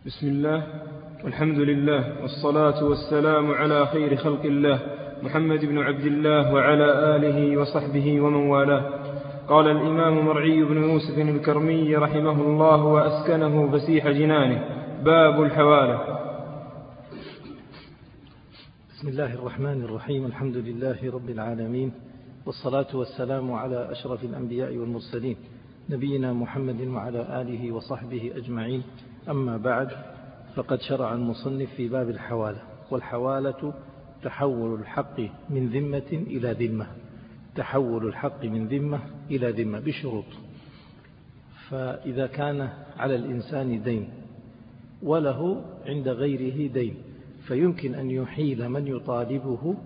بسم الله والحمد لله والصلاة والسلام على خير خلق الله محمد بن عبد الله وعلى آله وصحبه ومن والاه. قال الإمام مرعي بن يوسف الكرمي رحمه الله وأسكنه فسيح جنانه: باب الحوالة. بسم الله الرحمن الرحيم. الحمد لله رب العالمين، والصلاة والسلام على أشرف الأنبياء والمرسلين نبينا محمد وعلى آله وصحبه أجمعين. أما بعد، فقد شرع المصنف في باب الحوالة. والحوالة تحول الحق من ذمة إلى ذمة، تحول الحق من ذمة إلى ذمة بشروط. فإذا كان على الإنسان دين وله عند غيره دين، فيمكن أن يحيل من يطالبه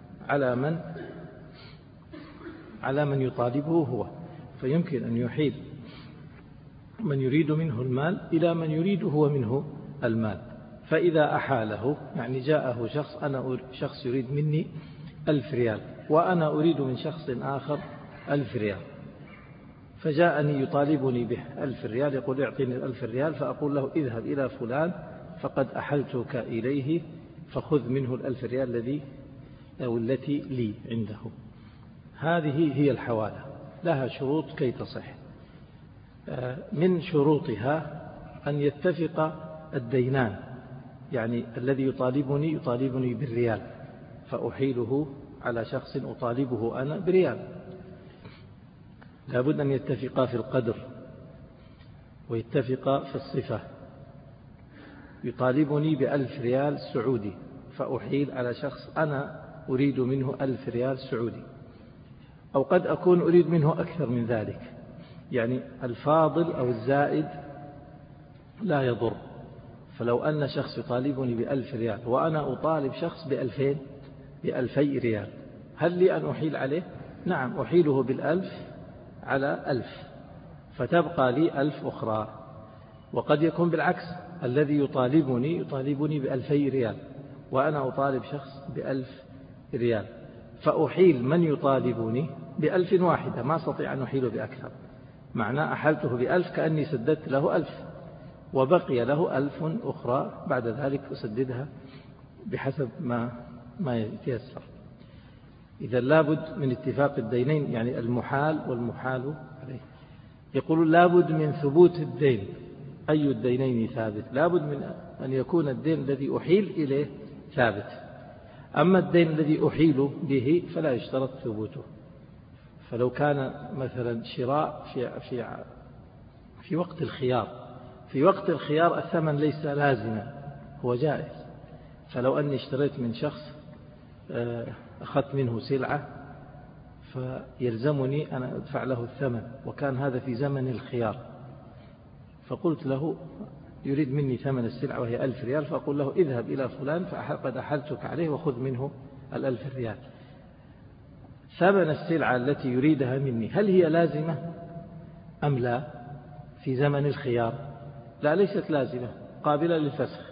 على من يطالبه هو، فيمكن أن يحيل من يريد منه المال إلى من يريد هو منه المال. فإذا أحاله، يعني جاءه شخص يريد مني 1000 ريال وأنا أريد من شخص آخر 1000 ريال، فجاءني يطالبني به 1000 ريال، يقول اعطيني 1000 ريال، فأقول له اذهب إلى فلان فقد أحلتك إليه فخذ منه 1000 ريال التي لي عنده. هذه هي الحوالة، لها شروط كي تصح. من شروطها أن يتفق الدينان، يعني الذي يطالبني بالريال فأحيله على شخص أطالبه أنا بريال، لابد أن يتفقا في القدر ويتفقا في الصفة. يطالبني ب1000 ريال سعودي فأحيل على شخص أنا أريد منه 1000 ريال سعودي، أو قد أكون أريد منه أكثر من ذلك، يعني الفاضل أو الزائد لا يضر. فلو أن شخص يطالبني ب1000 ريال وأنا أطالب شخص ب2000 ريال، هل لي أن أحيل عليه؟ نعم، أحيله بال1000 على 1000، فتبقى لي 1000 أخرى. وقد يكون بالعكس، الذي يطالبني ب2000 ريال وأنا أطالب شخص ب1000 ريال، فأحيل من يطالبني ب1000 واحدة، ما أستطيع أن أحيله بأكثر. معناه أحلته ب1000 كأني سددت له 1000، وبقي له 1000 أخرى بعد ذلك أسددها بحسب ما يتيسر. إذا لابد من اتفاق الدينين، يعني المحال والمحال عليه. يقول لابد من ثبوت الدين. أي الدينين ثابت؟ لابد من أن يكون الدين الذي أحيل إليه ثابت. أما الدين الذي أحيل به فلا يشترط ثبوته. فلو كان مثلا شراء في وقت الخيار، في وقت الخيار الثمن ليس لازما، هو جائز. فلو أني اشتريت من شخص أخذت منه سلعة فيلزمني أن أدفع له الثمن، وكان هذا في زمن الخيار، فقلت له يريد مني ثمن السلعة وهي 1000 ريال، فأقول له اذهب إلى فلان فقد أحلتك عليه وخذ منه 1000 ريال. ثمن السلعة التي يريدها مني هل هي لازمة أم لا؟ في زمن الخيار لا، ليست لازمة، قابلة للفسخ.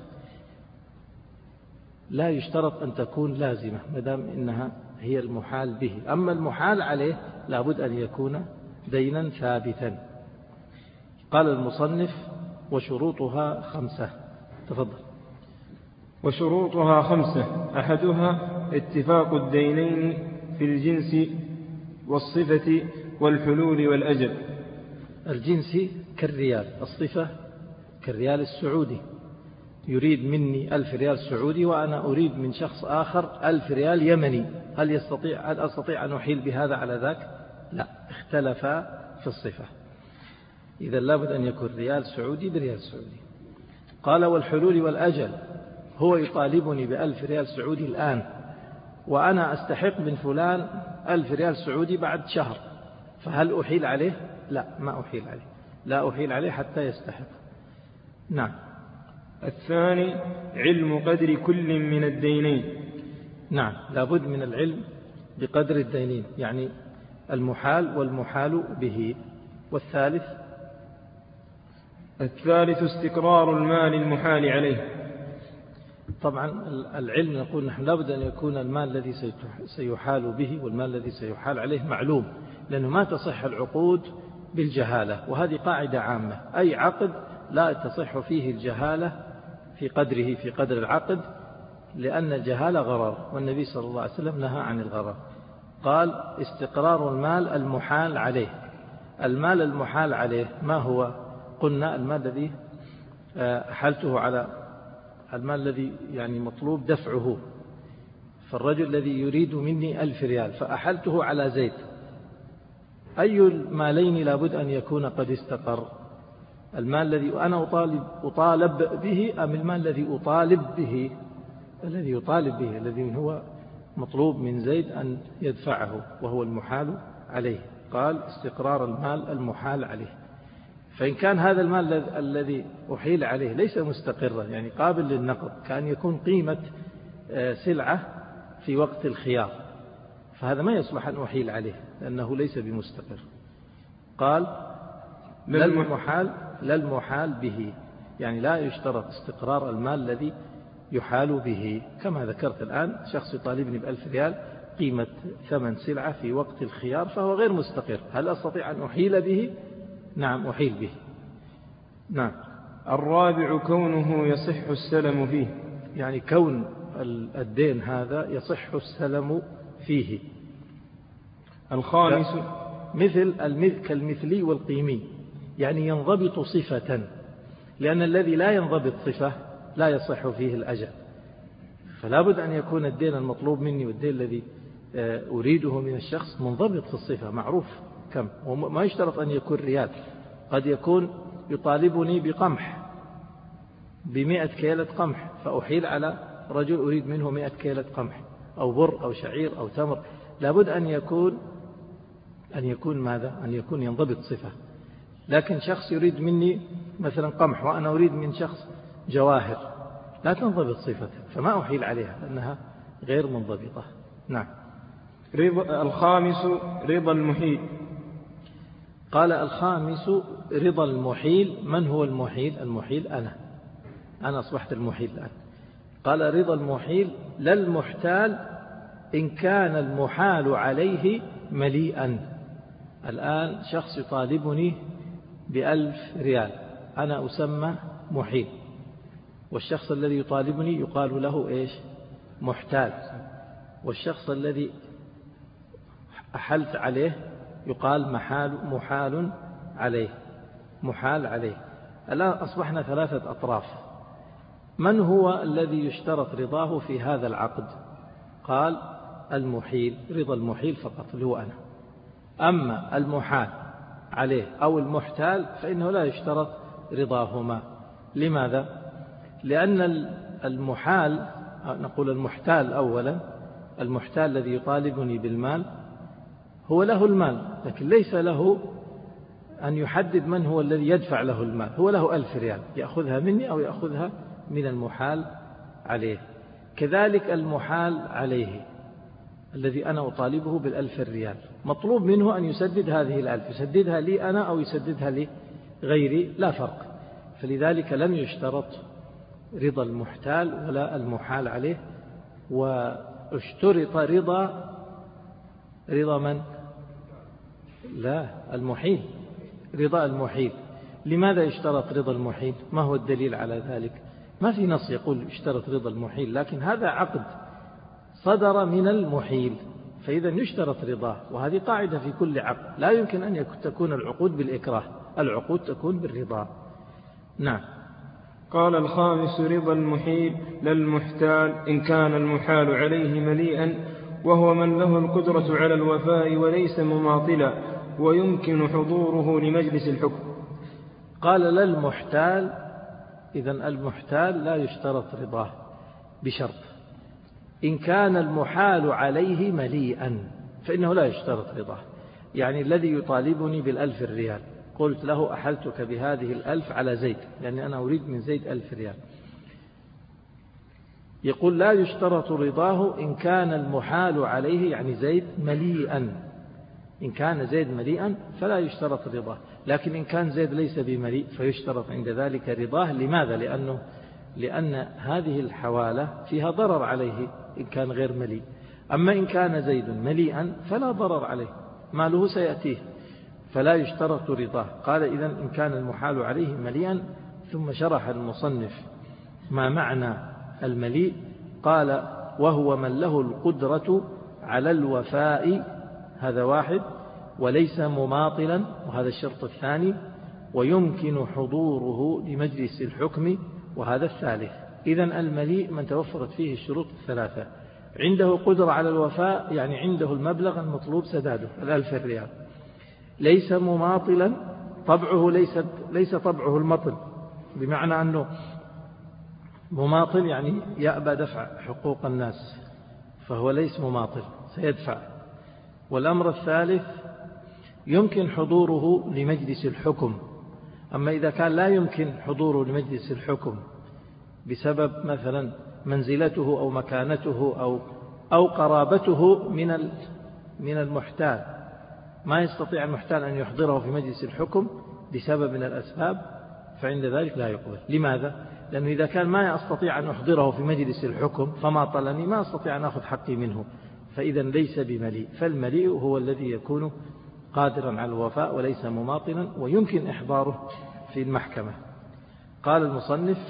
لا يشترط أن تكون لازمة مدام إنها هي المحال به. أما المحال عليه لابد أن يكون دينا ثابتا. قال المصنف: وشروطها 5. تفضل. وشروطها 5: أحدها اتفاق الدينين في الجنس والصفة والحلول والأجل. الجنس كالريال، الصفة كالريال السعودي. يريد مني 1000 ريال سعودي وأنا أريد من شخص آخر 1000 ريال يمني، هل أستطيع أن أحيل بهذا على ذاك؟ لا، اختلفا في الصفة. إذا لابد أن يكون ريال سعودي بريال سعودي. قال: والحلول والأجل. هو يطالبني ب1000 ريال سعودي الآن، وأنا أستحق من فلان 1000 ريال سعودي بعد شهر، فهل أحيل عليه؟ لا، ما أحيل عليه، لا أحيل عليه حتى يستحق. نعم. الثاني: علم قدر كل من الدينين. نعم، لابد من العلم بقدر الدينين، يعني المحال والمحال به. والثالث: استقرار المال المحال عليه. طبعا العلم نقول نحن لابد أن يكون المال الذي سيحال به والمال الذي سيحال عليه معلوم، لأنه ما تصح العقود بالجهالة، وهذه قاعدة عامة. أي عقد لا تصح فيه الجهالة في قدره في قدر العقد، لأن الجهالة غرر، والنبي صلى الله عليه وسلم نهى عن الغرر. قال استقرار المال المحال عليه. المال المحال عليه ما هو؟ قلنا المال الذي أحلته على المال الذي يعني مطلوب دفعه، فالرجل الذي يريد مني 1000 ريال فأحلته على زيد، أي المالين لابد أن يكون قد استقر؟ المال الذي أنا أطالب به أم المال الذي أطالب به؟ الذي يطالب به، الذي هو مطلوب من زيد أن يدفعه وهو المحال عليه. قال استقرار المال المحال عليه. فإن كان هذا المال الذي أحيل عليه ليس مستقرا، يعني قابل للنقد، كأن يكون قيمة سلعة في وقت الخيار، فهذا ما يصلح أن أحيل عليه لأنه ليس بمستقر. قال لا المحال به، يعني لا يشترط استقرار المال الذي يحال به. كما ذكرت الآن، شخص يطالبني ب1000 ريال قيمة ثمن سلعة في وقت الخيار فهو غير مستقر، هل أستطيع أن أحيل به؟ نعم أحيل به. نعم. الرابع كونه يصح السلم فيه، يعني كون الدين هذا يصح السلم فيه. الخامس كالمثلي والقيمي، يعني ينضبط صفة، لأن الذي لا ينضبط صفة لا يصح فيه الأجل، فلا بد أن يكون الدين المطلوب مني والدين الذي أريده من الشخص منضبط في الصفة، معروف كم، وما يشترط أن يكون ريال، قد يكون يطالبني بقمح ب100 كيلة قمح، فأحيل على رجل أريد منه 100 كيلة قمح، أو بر أو شعير أو تمر، لابد أن يكون ماذا؟ أن يكون ينضبط صفة. لكن شخص يريد مني مثلا قمح وأنا أريد من شخص جواهر، لا تنضبط صفة، فما أحيل عليها لأنها غير منضبطة. نعم. الخامس رضا المحيل. قال الخامس رضا المحيل. من هو المحيل؟ المحيل أنا أصبحت المحيل الآن. قال رضا المحيل لا المحتال إن كان المحال عليه مليئا. الآن شخص يطالبني ب1000 ريال، أنا أسمى محيل، والشخص الذي يطالبني يقال له إيش؟ محتال، والشخص الذي أحلت عليه يقال محال عليه. الآن أصبحنا 3 أطراف. من هو الذي يشترط رضاه في هذا العقد؟ قال المحيل، رضا المحيل فقط اللي هو أنا. أما المحال عليه أو المحتال فإنه لا يشترط رضاهما. لماذا؟ لأن المحال، نقول المحتال أولا، المحتال الذي يطالبني بالمال هو له المال، لكن ليس له أن يحدد من هو الذي يدفع له المال، هو له 1000 ريال يأخذها مني أو يأخذها من المحال عليه. كذلك المحال عليه الذي أنا أطالبه ب1000 ريال مطلوب منه أن يسدد هذه 1000، يسددها لي أنا أو يسددها لغيري لا فرق، فلذلك لم يشترط رضا المحتال ولا المحال عليه، واشترط رضا من؟ لا، المحيل، رضا المحيل. لماذا يشترط رضا المحيل؟ ما هو الدليل على ذلك؟ ما في نص يقول اشترط رضا المحيل، لكن هذا عقد صدر من المحيل، فإذا يشترط رضاه، وهذه قاعدة في كل عقد، لا يمكن أن تكون العقود بالإكراه، العقود تكون بالرضا. نعم. قال الخامس رضا المحيل لا المحتال إن كان المحال عليه مليئا، وهو من له القدرة على الوفاء وليس مماطلا ويمكن حضوره لمجلس الحكم. قال لا المحتال، إذن المحتال لا يشترط رضاه بشرط إن كان المحال عليه مليئا، فإنه لا يشترط رضاه. يعني الذي يطالبني ب1000 ريال قلت له أحلتك بهذه 1000 على زيد، لأن أنا أريد من زيد 1000 ريال، يقول لا يشترط رضاه إن كان المحال عليه يعني زيد مليئا. إن كان زيد مليئا فلا يشترط رضاه، لكن إن كان زيد ليس بمليء فيشترط عند ذلك رضاه. لماذا؟ لأن هذه الحوالة فيها ضرر عليه إن كان غير مليء، أما إن كان زيد مليئا فلا ضرر عليه، ماله سيأتيه، فلا يشترط رضاه. قال إذن إن كان المحال عليه مليئا. ثم شرح المصنف ما معنى المليء؟ قال وهو من له القدرة على الوفاء، هذا واحد، وليس مماطلا، وهذا الشرط الثاني، ويمكن حضوره لمجلس الحكم، وهذا الثالث. إذن المليء من توفرت فيه الشروط الثلاثة: عنده قدرة على الوفاء، يعني عنده المبلغ المطلوب سداده 1000 ريال، ليس مماطلا، طبعه ليس طبعه المطل، بمعنى أنه مماطل يعني يأبى دفع حقوق الناس، فهو ليس مماطل، سيدفع. والأمر الثالث يمكن حضوره لمجلس الحكم. أما إذا كان لا يمكن حضوره لمجلس الحكم بسبب مثلا منزلته أو مكانته أو قرابته من المحتال، ما يستطيع المحتال أن يحضره في مجلس الحكم لسبب من الأسباب، فعند ذلك لا يقبل. لماذا؟ لأنه إذا كان ما أستطيع أن أحضره في مجلس الحكم فما طلني، ما أستطيع أن أخذ حقي منه، فإذا ليس بمليء. فالمليء هو الذي يكون قادرا على الوفاء وليس مماطلا، ويمكن إحضاره في المحكمة. قال المصنف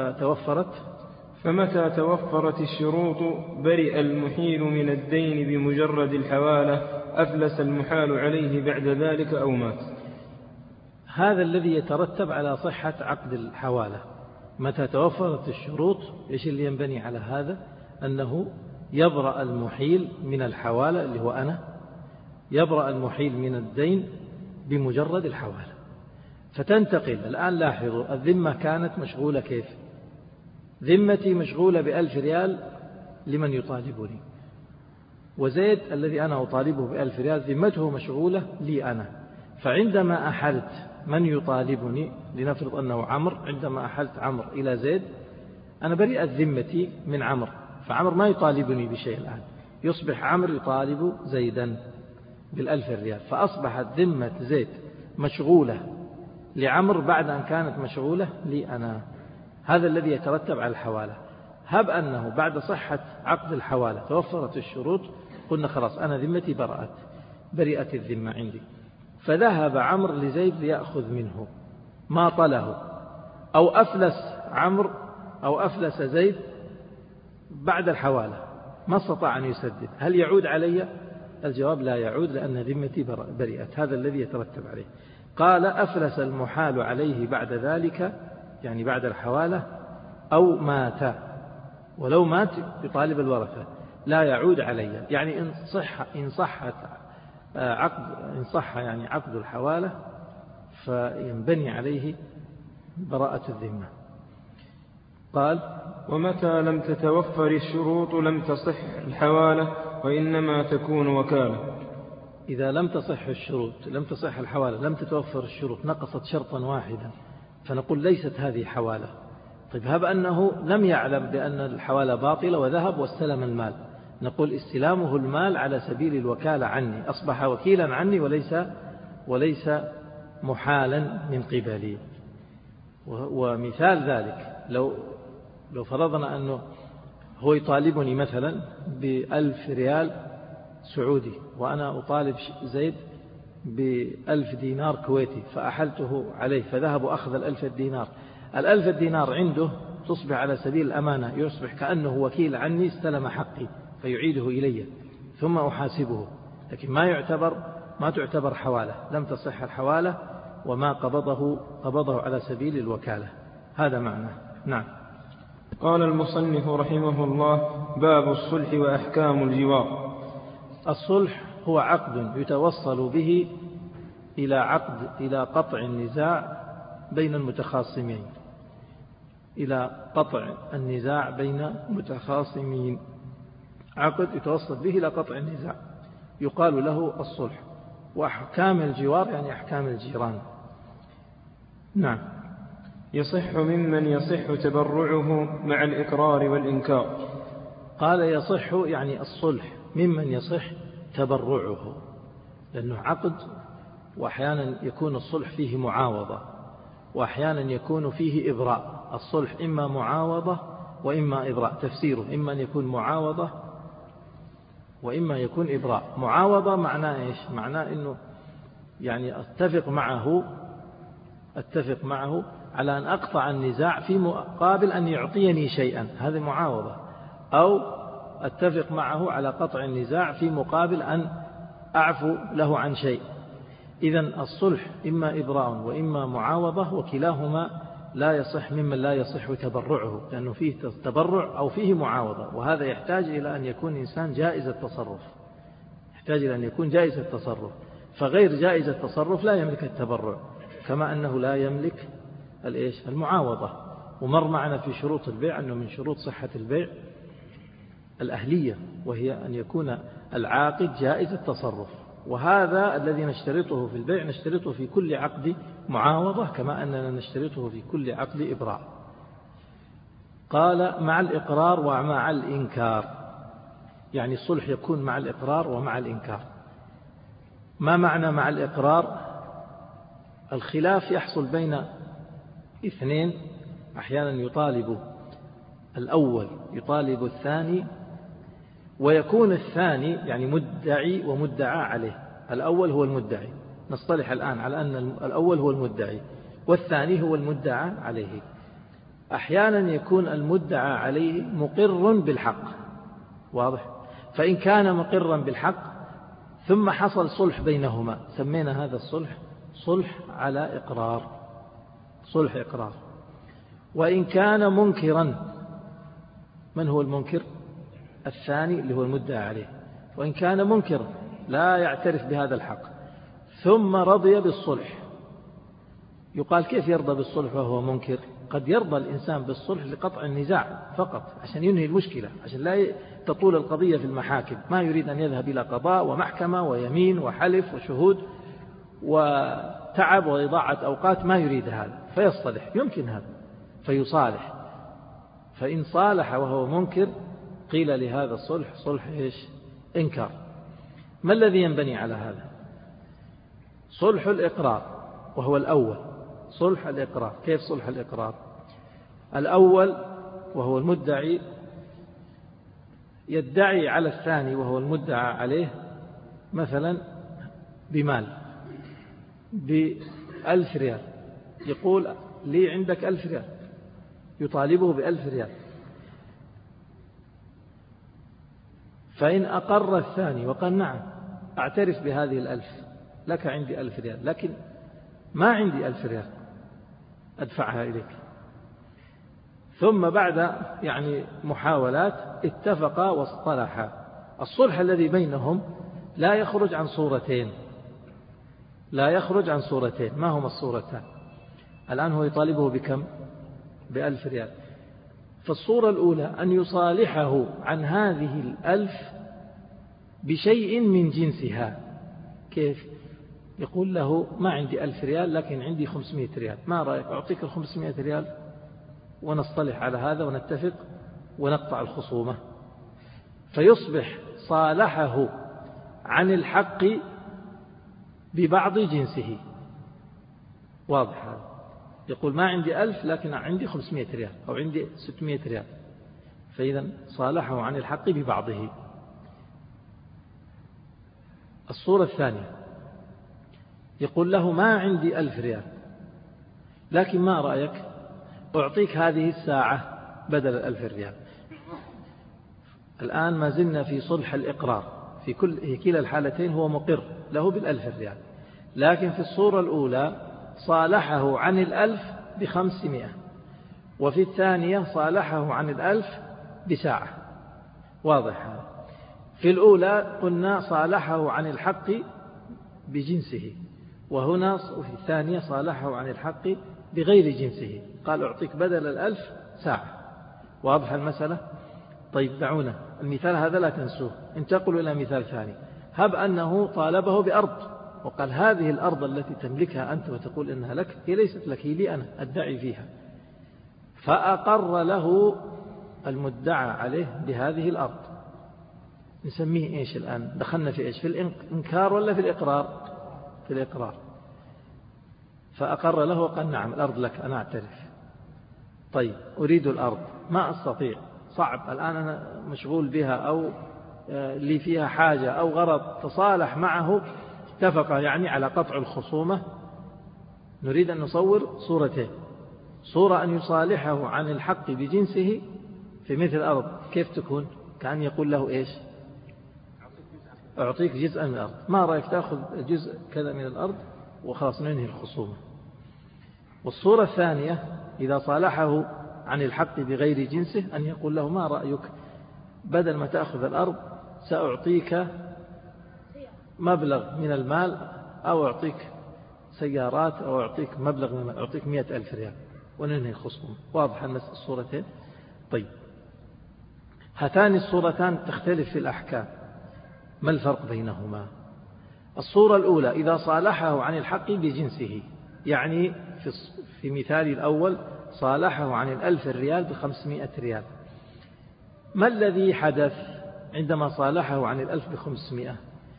فمتى توفرت الشروط برئ المحيل من الدين بمجرد الحوالة، أفلس المحال عليه بعد ذلك أو مات. هذا الذي يترتب على صحة عقد الحوالة. متى توفرت الشروط، إيش اللي ينبني على هذا؟ أنه يبرأ المحيل من الحوالة، اللي هو أنا، يبرأ المحيل من الدين بمجرد الحوالة. فتنتقل الآن، لاحظوا، الذمة كانت مشغولة كيف؟ ذمتي مشغولة ب1000 ريال لمن يطالبني، وزيد الذي أنا أطالبه ب1000 ريال ذمته مشغولة لي أنا. فعندما أحلت من يطالبني، لنفرض أنه عمرو، عندما أحلت عمرو إلى زيد أنا برئت ذمتي من عمرو، فعمرو ما يطالبني بشيء الآن، يصبح عمرو يطالب زيدا ب1000 ريال، فأصبحت ذمة زيد مشغولة لعمرو بعد أن كانت مشغولة لي أنا. هذا الذي يترتب على الحوالة. هب أنه بعد صحة عقد الحوالة توفرت الشروط، قلنا خلاص أنا ذمتي برئت الذمة عندي، فذهب عمرو لزيد ليأخذ منه ما طله، أو أفلس عمرو أو أفلس زيد بعد الحوالة، ما استطاع أن يسدد، هل يعود علي؟ الجواب لا يعود، لأن ذمتي برئت. هذا الذي يترتب عليه. قال أفلس المحال عليه بعد ذلك، يعني بعد الحوالة، أو مات، ولو مات يطالب الورثة، لا يعود علي. يعني إن صح يعني عقد الحوالة فينبني عليه براءة الذمة. قال ومتى لم تتوفر الشروط لم تصح الحوالة، وإنما تكون وكالة. إذا لم تصح الشروط، لم تصح الحوالة، لم تتوفر الشروط، نقصت شرطا واحدا، فنقول ليست هذه حوالة. طيب هب أنه لم يعلم بأن الحوالة باطلة وذهب واستلم المال، نقول استلامه المال على سبيل الوكالة عني، أصبح وكيلا عني وليس محالا من قبلي. ومثال ذلك لو فرضنا أنه هو يطالبني مثلا ب1000 ريال سعودي، وأنا أطالب زيد ب1000 دينار كويتي، فأحلته عليه، فذهب وأخذ 1000 دينار. 1000 دينار عنده تصبح على سبيل الأمانة، يصبح كأنه وكيل عني، استلم حقي فيعيده إلي ثم أحاسبه، لكن ما تعتبر حوالة، لم تصح الحوالة، وما قبضه على سبيل الوكالة. هذا معناه. نعم. قال المصنف رحمه الله: باب الصلح وأحكام الجوار. الصلح هو عقد يتوصل به إلى قطع النزاع بين المتخاصمين، إلى قطع النزاع بين متخاصمين، عقد يتوصل به إلى قطع النزاع يقال له الصلح. وأحكام الجوار يعني أحكام الجيران. نعم. يصح ممن يصح تبرعه مع الإقرار والإنكار. قال يصح يعني الصلح ممن يصح تبرعه، لأنه عقد، وأحيانا يكون الصلح فيه معاوضة، وأحيانا يكون فيه إبراء. الصلح إما معاوضة وإما إبراء. تفسيره إما أن يكون معاوضة وإما يكون إبراء. معاوضة معناه إيش؟ معناه إنه يعني أتفق معه على أن أقطع النزاع في مقابل أن يعطيني شيئا، هذه معاوضة، أو أتفق معه على قطع النزاع في مقابل أن أعفو له عن شيء. إذن الصلح إما إبراء وإما معاوضة، وكلاهما لا يصح ممن لا يصح تبرعه، لأنه فيه تبرع أو فيه معاوضة، وهذا يحتاج إلى أن يكون إنسان جائز التصرف، يحتاج إلى أن يكون جائز التصرف. فغير جائز التصرف لا يملك التبرع، كما أنه لا يملك المعاوضة. ومر معنا في شروط البيع أنه من شروط صحة البيع الأهلية، وهي أن يكون العاقد جائز التصرف، وهذا الذي نشترطه في البيع نشترطه في كل عقد معاوضة، كما أننا نشترطه في كل عقد إبراء. قال مع الإقرار ومع الإنكار، يعني الصلح يكون مع الإقرار ومع الإنكار. ما معنى مع الإقرار؟ الخلاف يحصل بين اثنين، أحيانا يطالب الأول يطالب الثاني، ويكون الثاني يعني مدعي ومدعى عليه. الأول هو المدعي، نصطلح الآن على أن الأول هو المدعي والثاني هو المدعى عليه. أحيانا يكون المدعى عليه مقر بالحق، واضح؟ فإن كان مقرا بالحق ثم حصل صلح بينهما، سمينا هذا الصلح صلح على إقرار، صلح إقرار. وإن كان منكرا، من هو المنكر؟ الثاني اللي هو المدعى عليه. وإن كان منكر لا يعترف بهذا الحق ثم رضي بالصلح، يقال كيف يرضى بالصلح وهو منكر؟ قد يرضى الإنسان بالصلح لقطع النزاع فقط، عشان ينهي المشكلة، عشان لا تطول القضية في المحاكم، ما يريد أن يذهب إلى قضاء ومحكمة ويمين وحلف وشهود وتعب وإضاعة أوقات، ما يريد هذا، فيصطلح، يمكن هذا فيصالح. فإن صالح وهو منكر قيل لهذا الصلح صلح إنكار. ما الذي ينبني على هذا؟ صلح الإقرار، وهو الأول، صلح الإقرار. كيف صلح الإقرار؟ الأول وهو المدعي يدعي على الثاني وهو المدعى عليه مثلا بمال ب1000 ريال، يقول لي عندك 1000 ريال، يطالبه ب1000 ريال. فإن أقر الثاني وقال نعم أعترف بهذه 1000، لك عندي 1000 ريال، لكن ما عندي 1000 ريال أدفعها إليك، ثم بعد محاولات اتفقا واصطلحا، الصلح الذي بينهم لا يخرج عن صورتين، لا يخرج عن صورتين. ما هما الصورتان؟ الآن هو يطالبه بكم؟ ب1000 ريال. فالصورة الأولى أن يصالحه عن هذه 1000 بشيء من جنسها. كيف؟ يقول له ما عندي 1000 ريال لكن عندي 500 ريال، ما رأيك أعطيك 500 ريال ونصطلح على هذا ونتفق ونقطع الخصومة. فيصبح صالحه عن الحق ببعض جنسه، واضح هذا؟ يقول ما عندي 1000 لكن عندي 500 ريال أو عندي 600 ريال، فإذا صالحه عن الحق ببعضه. الصورة الثانية يقول له ما عندي 1000 ريال لكن ما رأيك أعطيك هذه الساعة بدل 1000 ريال. الآن ما زلنا في صلح الإقرار، في كلا الحالتين هو مقر له بال1000 ريال، لكن في الصورة الأولى صالحه عن 1000 ب500، وفي الثانية صالحه عن 1000 بساعة، واضح هذا؟ في الأولى قلنا صالحه عن الحق بجنسه، وهنا وفي الثانية صالحه عن الحق بغير جنسه، قال أعطيك بدل 1000 ساعة، واضح المسألة؟ طيب دعونا المثال هذا لا تنسوه، انتقلوا إلى مثال ثاني. هب أنه طالبه بأرض وقال هذه الأرض التي تملكها أنت وتقول إنها لك هي ليست لك، هي لي أنا أدعي فيها، فأقر له المدعى عليه بهذه الأرض، نسميه إيش الآن؟ دخلنا في إيش؟ في الإنكار ولا في الإقرار؟ في الإقرار. فأقر له وقال نعم الأرض لك أنا أعترف. طيب أريد الأرض ما أستطيع، صعب الآن أنا مشغول بها أو لي فيها حاجة أو غرض، تصالح معه، اتفق على قطع الخصومة. نريد أن نصور صورتين، صورة أن يصالحه عن الحق بجنسه في مثل الأرض، كيف تكون؟ كأن يقول له إيش؟ أعطيك جزءا من الأرض، ما رأيك تأخذ جزء كذا من الأرض وخلاص ننهي الخصومة. والصورة الثانية إذا صالحه عن الحق بغير جنسه أن يقول له ما رأيك بدل ما تأخذ الأرض سأعطيك مبلغ من المال، أو أعطيك سيارات، أو أعطيك مبلغ من المال، أعطيك 100,000 ريال وننهي الخصومة. واضح الصورتين؟ طيب، هاتان الصورتان تختلف في الأحكام، ما الفرق بينهما؟ الصورة الأولى إذا صالحه عن الحق بجنسه، يعني في مثال الأول صالحه عن 1000 ريال ب500 ريال. ما الذي حدث عندما صالحه عن 1000 ب500؟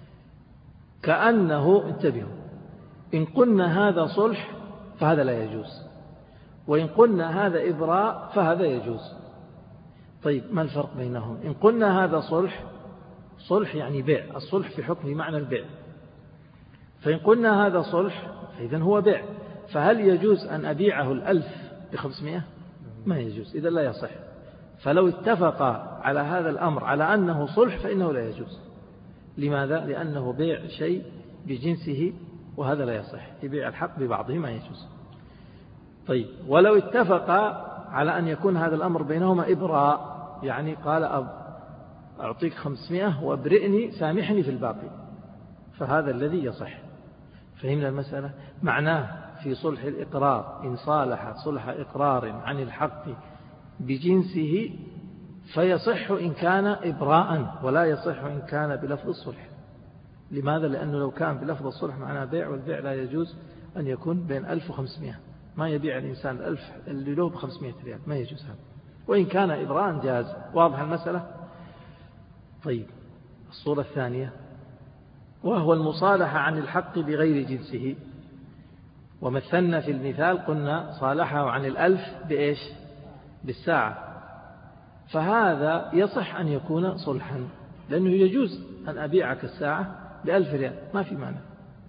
كأنه، انتبهوا، إن قلنا هذا صلح فهذا لا يجوز، وإن قلنا هذا إبراء فهذا يجوز. طيب، ما الفرق بينهم؟ إن قلنا هذا صلح يعني بيع، الصلح في حكم معنى البيع، فإن قلنا هذا صلح فإذن هو بيع، فهل يجوز أن أبيعه 1000 ب500؟ ما يجوز، إذا لا يصح. فلو اتفق على هذا الأمر على أنه صلح فإنه لا يجوز. لماذا؟ لأنه بيع شيء بجنسه، وهذا لا يصح، يبيع الحق ببعضه ما يجوز. طيب، ولو اتفق على أن يكون هذا الأمر بينهما إبراء، يعني قال أعطيك 500 وابرئني سامحني في الباقي، فهذا الذي يصح. فهمنا المسألة؟ معناه في صلح الإقرار إن صالح صلح إقرار عن الحق بجنسه فيصح إن كان إبراء، ولا يصح إن كان بلفظ الصلح. لماذا؟ لأنه لو كان بلفظ الصلح معناه بيع، والبيع لا يجوز أن يكون بين 1000 و500. ما يبيع الإنسان 1000 اللي له ب500 ريال، ما يجوز هذا. وإن كان إبراء جاز. واضح المسألة؟ طيب، الصورة الثانية وهو المصالحة عن الحق بغير جنسه. ومثلنا في المثال قلنا صالحه عن 1000 بإيش؟ بالساعة، فهذا يصح أن يكون صلحا، لأنه يجوز أن أبيعك الساعة ب1000 ريال، ما في معنى،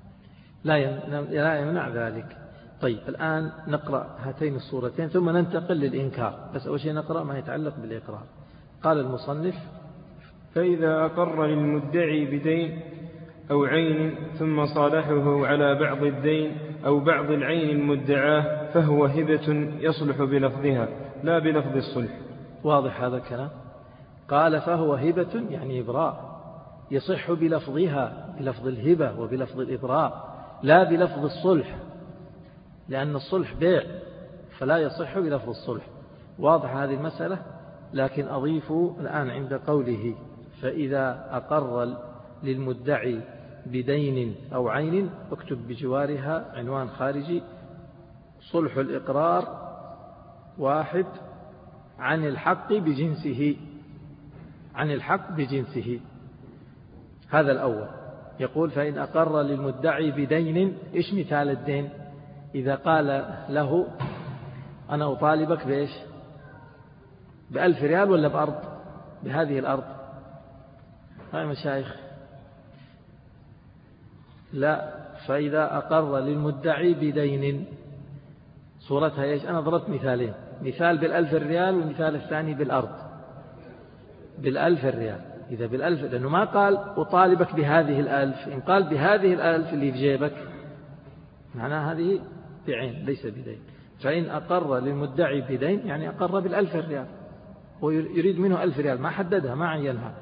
لا يمنع ذلك. طيب، الآن نقرأ هاتين الصورتين ثم ننتقل للإنكار، بس أول شيء نقرأ ما يتعلق بالإقرار. قال المصنف: فإذا أقر للمدعي بدين أو عين ثم صالحه على بعض الدين أو بعض العين المدعاه فهو هبة يصلح بلفظها لا بلفظ الصلح. واضح هذا الكلام؟ قال فهو هبة يعني إبراء، يصح بلفظها، بلفظ الهبة وبلفظ الإبراء، لا بلفظ الصلح، لأن الصلح بيع فلا يصح بلفظ الصلح. واضح هذه المسألة؟ لكن أضيف الآن عند قوله فإذا أقر للمدعي بدين أو عين، اكتب بجوارها عنوان خارجي: صلح الإقرار 1 عن الحق بجنسه، عن الحق بجنسه. هذا الأول. يقول فإن أقر للمدعي بدين، إيش مثال الدين؟ إذا قال له أنا أطالبك بإيش؟ ب1000 ريال ولا بأرض؟ بهذه الأرض. هاي مشايخ، لا، فإذا أقر للمدعي بدين صورتها إيش؟ أنا ضربت مثالين، مثال ب1000 ريال والمثال الثاني بالأرض. ب1000 ريال، إذا ب1000، لأنه ما قال أطالبك بهذه 1000، إن قال بهذه 1000 اللي في جيبك معناها هذه بعين ليس بدين. فإن أقر للمدعي بدين يعني أقر ب1000 ريال، ويريد منه 1000 ريال، ما حددها ما عينها.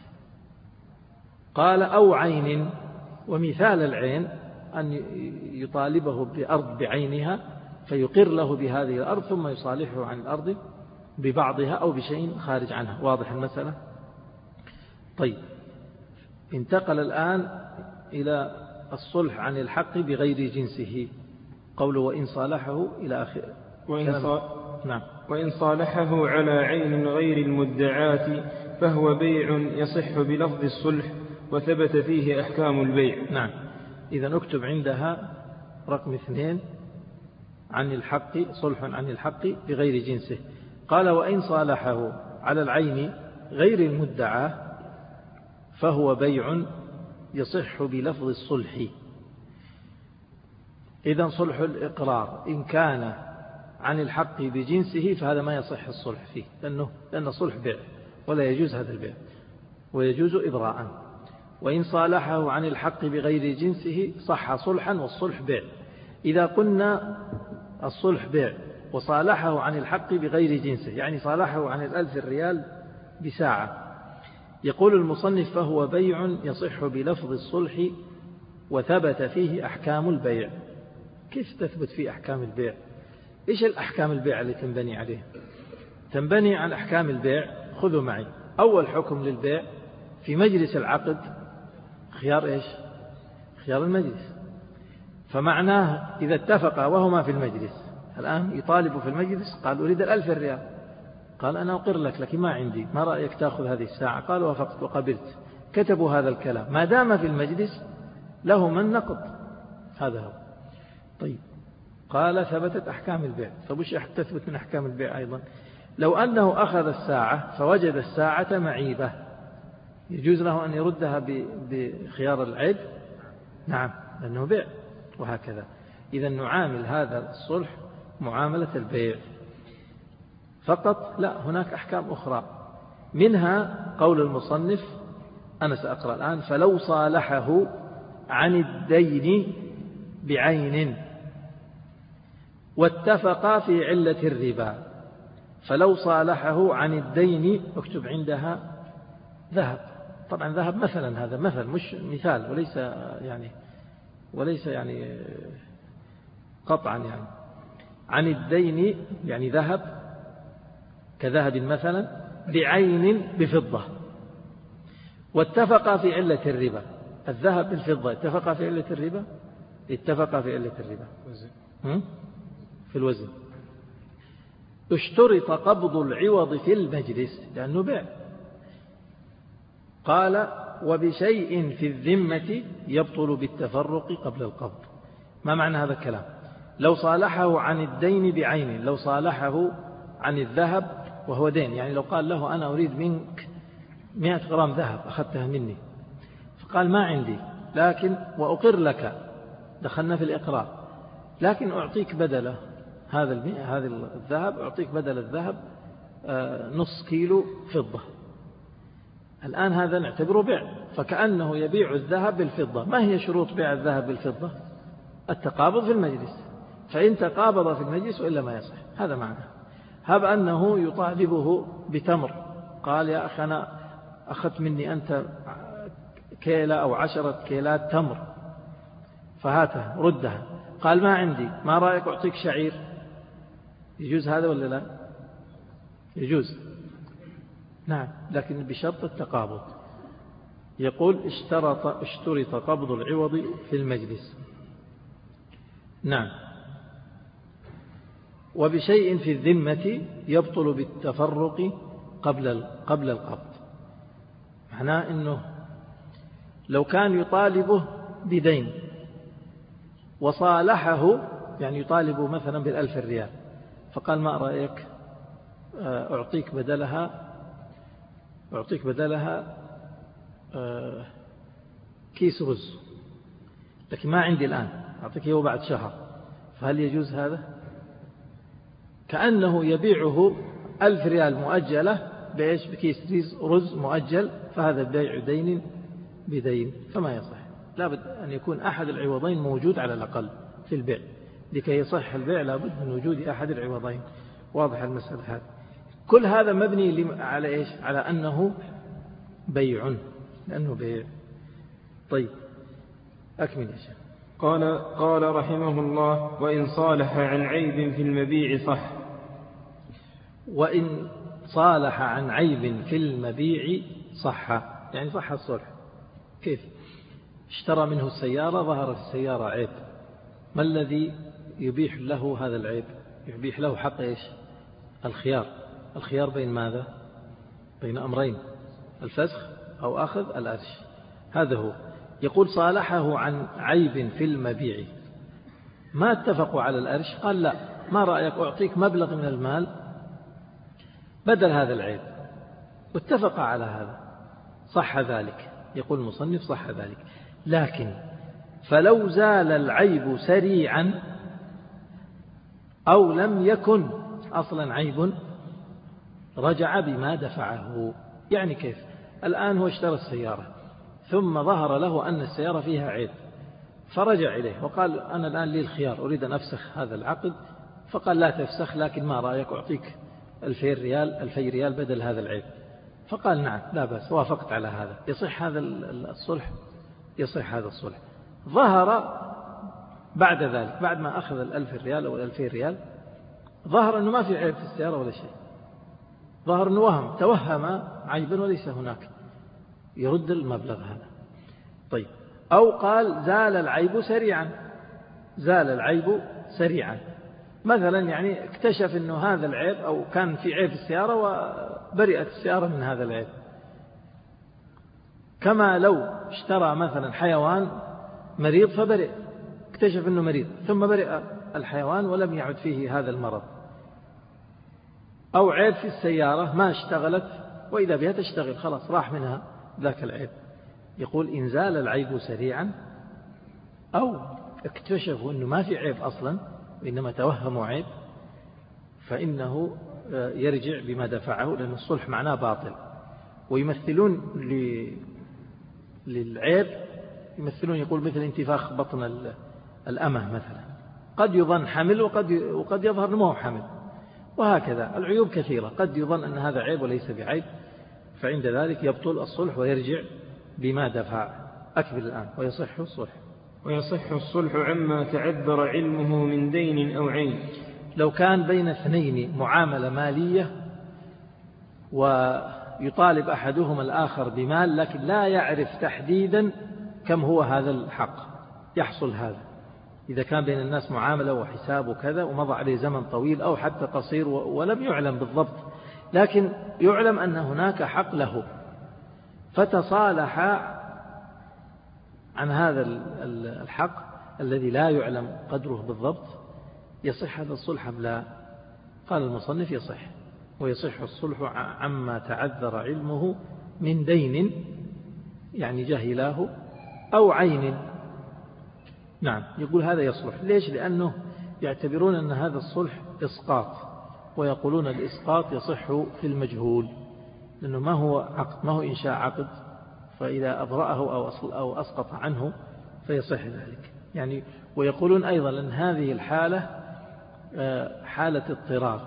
قال أو عين، ومثال العين أن يطالبه بأرض بعينها فيقر له بهذه الأرض ثم يصالحه عن الأرض ببعضها أو بشيء خارج عنها. واضح المسألة؟ طيب، انتقل الآن إلى الصلح عن الحق بغير جنسه، قوله وإن صالحه إلى آخر. نعم. وإن صالحه على عين غير المدعاة فهو بيع يصح بلفظ الصلح وثبت فيه أحكام البيع. نعم. إذا نكتب عندها رقم 2 عن الحق، صلح عن الحق بغير جنسه. قال وإن صالحه على العين غير المدعى فهو بيع يصح بلفظ الصلح. إذن صلح الإقرار إن كان عن الحق بجنسه فهذا ما يصح الصلح فيه، لأنه صلح بيع ولا يجوز هذا البيع، ويجوز إبراء. وإن صالحه عن الحق بغير جنسه صح صلحا، والصلح بيع. إذا قلنا الصلح بيع وصالحه عن الحق بغير جنسه، يعني صالحه عن 1000 ريال بساعة، يقول المصنف فهو بيع يصح بلفظ الصلح وثبت فيه أحكام البيع. كيف تثبت فيه أحكام البيع؟ إيش الأحكام البيع اللي تنبني عليه؟ تنبني عن أحكام البيع. خذوا معي أول حكم للبيع في مجلس العقد خيار إيش؟ خيار المجلس. فمعناه إذا اتفق وهما في المجلس، الآن يطالب في المجلس، قال أريد 1000 ريال، قال أنا أقر لك لكن ما عندي، ما رأيك تأخذ هذه الساعة؟ قال وافقت وقبلت. كتبوا هذا الكلام، ما دام في المجلس له من نقض. هذا هو. طيب، قال ثبتت أحكام البيع. فبش تثبت من أحكام البيع أيضا؟ لو أنه أخذ الساعة فوجد الساعة معيبة، يجوز له أن يردها بخيار العيب؟ نعم، لأنه بيع. وهكذا. إذا نعامل هذا الصلح معاملة البيع فقط، لا، هناك أحكام أخرى، منها قول المصنف، أنا سأقرأ الآن: فلو صالحه عن الدين بعين واتفقا في علة الربا. فلو صالحه عن الدين، اكتب عندها ذهب، طبعا ذهب مثلا، هذا مثل مش مثال، وليس يعني قطعا، يعني عن الدين يعني ذهب كذهب مثلا، بعين بفضة، واتفقا في علة الربا. الذهب بالفضة اتفقا في علة الربا؟ اتفقا في علة الربا في الوزن. اشترط قبض العوض في المجلس لأنه بيع. قال وبشيء في الذمة يبطل بالتفرق قبل القبض. ما معنى هذا الكلام؟ لو صالحه عن الدين بعين، لو صالحه عن الذهب وهو دين، يعني لو قال له أنا أريد منك 100 غرام ذهب أخذتها مني، فقال ما عندي، لكن وأقر لك، دخلنا في الإقرار، لكن أعطيك بدله هذا الذهب، أعطيك بدل الذهب نص كيلو فضة. الآن هذا نعتبره بيع، فكأنه يبيع الذهب بالفضة. ما هي شروط بيع الذهب بالفضة؟ التقابض في المجلس، فإن تقابض في المجلس وإلا ما يصح. هذا معنى. هب أنه يطالبه بتمر، قال يا أخي أنا أخذت مني أنت كيلة أو 10 كيلات تمر فهاتها ردها، قال ما عندي، ما رأيك أعطيك شعير؟ يجوز هذا ولا لا؟ يجوز، نعم، لكن بشرط التقابض. يقول اشترط قبض العوض في المجلس. نعم. وبشيء في الذمة يبطل بالتفرق قبل القبض. معناه أنه لو كان يطالبه بدين وصالحه، يعني يطالبه مثلا ب1000 ريال، فقال ما رأيك أعطيك بدلها كيس رز، لكن ما عندي الآن، أعطيك إياه بعد شهر، فهل يجوز هذا؟ كأنه يبيعه 1000 ريال مؤجلة بإيش؟ بكيس رز مؤجل، فهذا بيع دين بدين، فما يصح. لابد أن يكون أحد العوضين موجود على الأقل في البيع، لكي يصح البيع لابد من وجود أحد العوضين. واضح المسألة هذه؟ كل هذا مبني على إيش؟ على أنه بيع، لأنه بيع. طيب، أكمل يا شيخ. قال رحمه الله: وإن صالح عن عيب في المبيع صح. وإن صالح عن عيب في المبيع صح، يعني صح الصلح. كيف؟ اشترى منه السيارة، ظهر في السيارة عيب، ما الذي يبيح له هذا العيب؟ يبيح له حق إيش؟ الخيار بين ماذا؟ بين أمرين: الفسخ أو أخذ الأرش. هذا هو. يقول صالحه عن عيب في المبيع، ما اتفقوا على الأرش، قال لا، ما رأيك أعطيك مبلغ من المال بدل هذا العيب، واتفق على هذا، صح ذلك. يقول المصنف صح ذلك. لكن فلو زال العيب سريعا أو لم يكن أصلا عيب رجع بما دفعه. يعني كيف؟ الآن هو اشترى السيارة ثم ظهر له أن السيارة فيها عيب، فرجع إليه وقال أنا الآن لي الخيار، أريد أن أفسخ هذا العقد. فقال لا تفسخ، لكن ما رأيك أعطيك 2000 ريال بدل هذا العيب. فقال نعم لا بأس، وافقت على هذا. يصح هذا الصلح؟ يصح هذا الصلح. ظهر بعد ذلك، بعد ما أخذ 1000 ريال أو 2000 ريال، ظهر أنه ما في عيب في السيارة ولا شيء، ظهر أنه توهم عيبا وليس هناك، يرد المبلغ هذا. طيب، أو قال زال العيب سريعا، مثلا يعني اكتشف أنه هذا العيب أو كان في عيب في السيارة وبرئت السيارة من هذا العيب، كما لو اشترى مثلا حيوان مريض فبرئ، اكتشف أنه مريض ثم برئ الحيوان ولم يعد فيه هذا المرض. أو عيب في السيارة ما اشتغلت وإذا بها تشتغل، خلاص راح منها ذاك العيب. يقول إن زال العيب سريعا أو اكتشفوا أنه ما في عيب أصلا وإنما توهموا عيب، فإنه يرجع بما دفعه، لأن الصلح معناه باطل. ويمثلون للعيب، يمثلون يقول مثل انتفاخ بطن الأمة مثلا، قد يظن حمل وقد يظهر أنه هو حمل، وهكذا العيوب كثيرة، قد يظن أن هذا عيب وليس بعيب، فعند ذلك يبطل الصلح ويرجع بما دفع. أكمل الآن. ويصح الصلح عما تعذر علمه من دين أو عين. لو كان بين اثنين معاملة مالية ويطالب أحدهما الآخر بمال لكن لا يعرف تحديدا كم هو هذا الحق، يحصل هذا إذا كان بين الناس معاملة وحساب وكذا ومضى عليه زمن طويل أو حتى قصير ولم يعلم بالضبط، لكن يعلم أن هناك حق له، فتصالح عن هذا الحق الذي لا يعلم قدره بالضبط، يصح هذا الصلح أم لا؟ قال المصنف يصح، ويصح الصلح عما تعذر علمه من دين يعني جهله أو عين. نعم، يقول هذا يصلح. ليش؟ لأنه يعتبرون أن هذا الصلح إسقاط، ويقولون الإسقاط يصح في المجهول، لأنه ما هو عقد، ما هو إنشاء عقد، فإذا أبرأه أو أسقط عنه فيصح ذلك يعني. ويقولون أيضا أن هذه الحالة حالة اضطرار،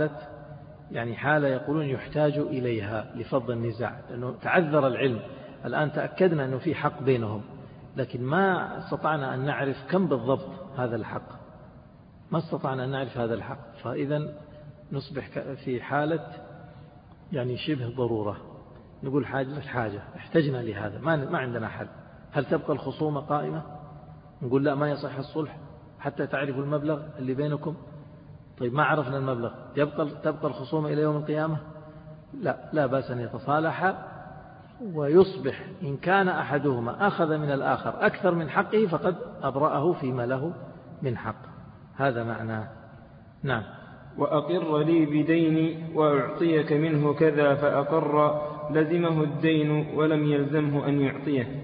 حالة يقولون يحتاج إليها لفض النزاع، لأنه تعذر العلم. الآن تأكدنا أنه في حق بينهم، لكن ما استطعنا أن نعرف كم بالضبط هذا الحق، ما استطعنا أن نعرف هذا الحق، فإذا نصبح في حالة يعني شبه ضرورة، نقول حاجة احتجنا لهذا، ما عندنا حل. هل تبقى الخصومة قائمة؟ نقول لا، ما يصح الصلح حتى تعرفوا المبلغ اللي بينكم. طيب ما عرفنا المبلغ، تبقى الخصومة إلى يوم القيامة؟ لا بأس أن يتصالح، ويصبح إن كان أحدهما أخذ من الآخر أكثر من حقه فقد أبرأه فيما له من حق. هذا معناه. نعم. وأقر لي بدين وأعطيك منه كذا فأقر، لزمه الدين ولم يلزمه أن يعطيه.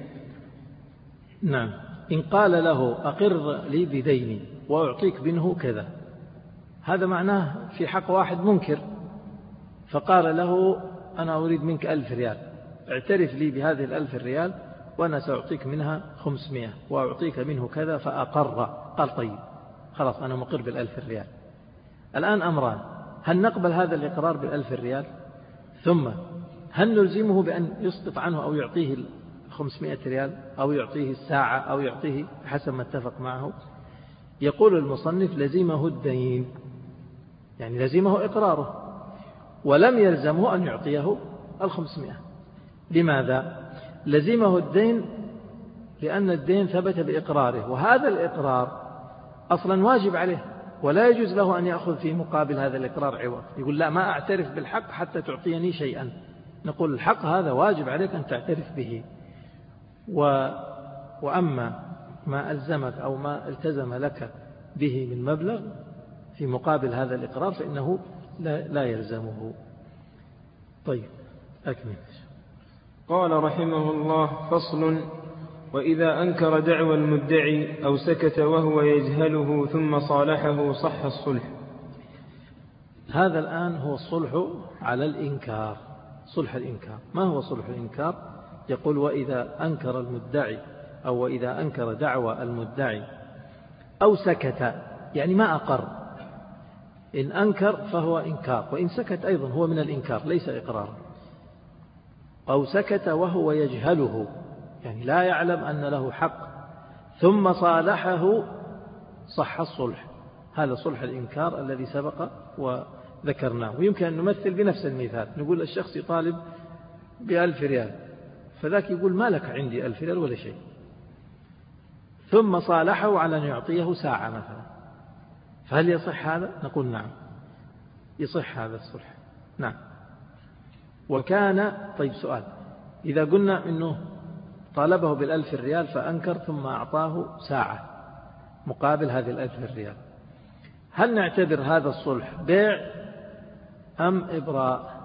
نعم، إن قال له أقر لي بديني وأعطيك منه كذا، هذا معناه في حق واحد منكر، فقال له أنا أريد منك 1000 ريال، اعترف لي بهذه 1000 ريال وأنا سأعطيك منها 500 وأعطيك منه كذا، فأقر. قال طيب خلاص أنا مقر بال1000 ريال. الآن أمران: هل نقبل هذا الإقرار بال1000 ريال؟ ثم هل نلزمه بأن يسقط عنه أو يعطيه 500 ريال أو يعطيه الساعة أو يعطيه حسب ما اتفق معه؟ يقول المصنف لزمه الدين، يعني لزمه إقراره، ولم يلزمه أن يعطيه 500. لماذا؟ لزمه الدين لأن الدين ثبت بإقراره، وهذا الإقرار أصلا واجب عليه، ولا يجوز له أن يأخذ في مقابل هذا الإقرار عوض. يقول لا، ما أعترف بالحق حتى تعطيني شيئا. نقول الحق هذا واجب عليك أن تعترف به، وأما ما ألزمك أو ما التزم لك به من مبلغ في مقابل هذا الإقرار فإنه لا يلزمه. طيب أكمل. قال رحمه الله: فصل: وإذا أنكر دعوى المدعي أو سكت وهو يجهله ثم صالحه صح الصلح. هذا الآن هو الصلح على الإنكار. صلح الإنكار، ما هو صلح الإنكار؟ يقول وإذا أنكر المدعي أو وإذا أنكر دعوى المدعي أو سكت، يعني ما أقر. إن أنكر فهو إنكار، وإن سكت أيضا هو من الإنكار ليس إقرارا. أو سكت وهو يجهله، يعني لا يعلم أن له حق، ثم صالحه، صح الصلح. هذا صلح الإنكار الذي سبق وذكرناه. ويمكن أن نمثل بنفس المثال، نقول الشخص يطالب ب1000 ريال، فذاك يقول ما لك عندي 1000 ريال ولا شيء، ثم صالحه على أن يعطيه ساعة مثلا، فهل يصح هذا؟ نقول نعم يصح هذا الصلح. نعم. وكان، طيب سؤال، إذا قلنا أنه طالبه ب1000 ريال فأنكر ثم أعطاه ساعة مقابل هذه 1000 ريال، هل نعتبر هذا الصلح بيع أم إبراء؟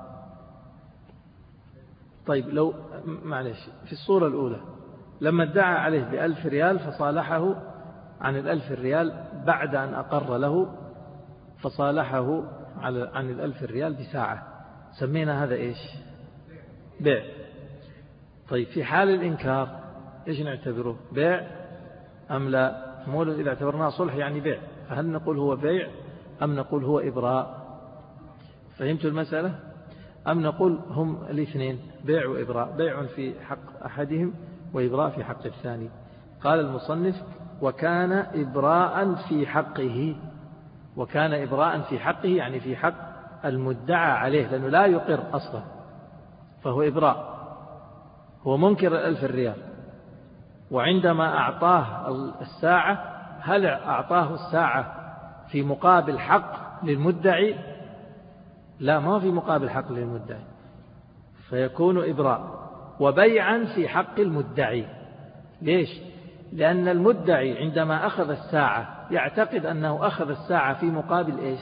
طيب لو معلش في الصورة الأولى لما ادعى عليه ب1000 ريال فصالحه عن 1000 ريال بعد أن أقر له، فصالحه عن 1000 ريال بساعة، سمينا هذا إيش؟ بيع. طيب في حال الإنكار إيش نعتبره؟ بيع أم لا؟ مولد إذا اعتبرناه صلح يعني بيع، فهل نقول هو بيع أم نقول هو إبراء؟ فهمت المسألة؟ أم نقول هم الاثنين بيع وإبراء، بيع في حق أحدهم وإبراء في حق الثاني. قال المصنف وكان إبراء في حقه. وكان إبراء في حقه يعني في حق المدعى عليه، لأنه لا يقر أصلا، فهو إبراء. هو منكر 1000 ريال، وعندما أعطاه الساعة هل أعطاه الساعة في مقابل حق للمدعي؟ لا، ما في مقابل حق للمدعي، فيكون إبراء. وبيعا في حق المدعي. ليش؟ لأن المدعي عندما أخذ الساعة يعتقد أنه أخذ الساعة في مقابل إيش؟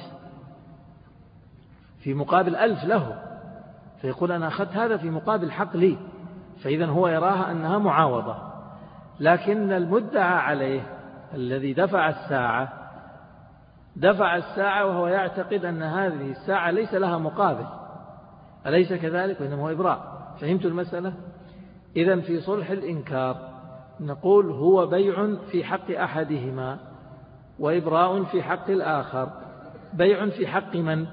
في مقابل 1000 له، فيقول أنا أخذت هذا في مقابل حق لي، فإذا هو يراها أنها معاوضة. لكن المدعى عليه الذي دفع الساعة وهو يعتقد أن هذه الساعة ليس لها مقابل، أليس كذلك؟ وإنما هو إبراء. فهمت المسألة؟ إذن في صلح الإنكار نقول هو بيع في حق أحدهما وإبراء في حق الآخر. بيع في حق من؟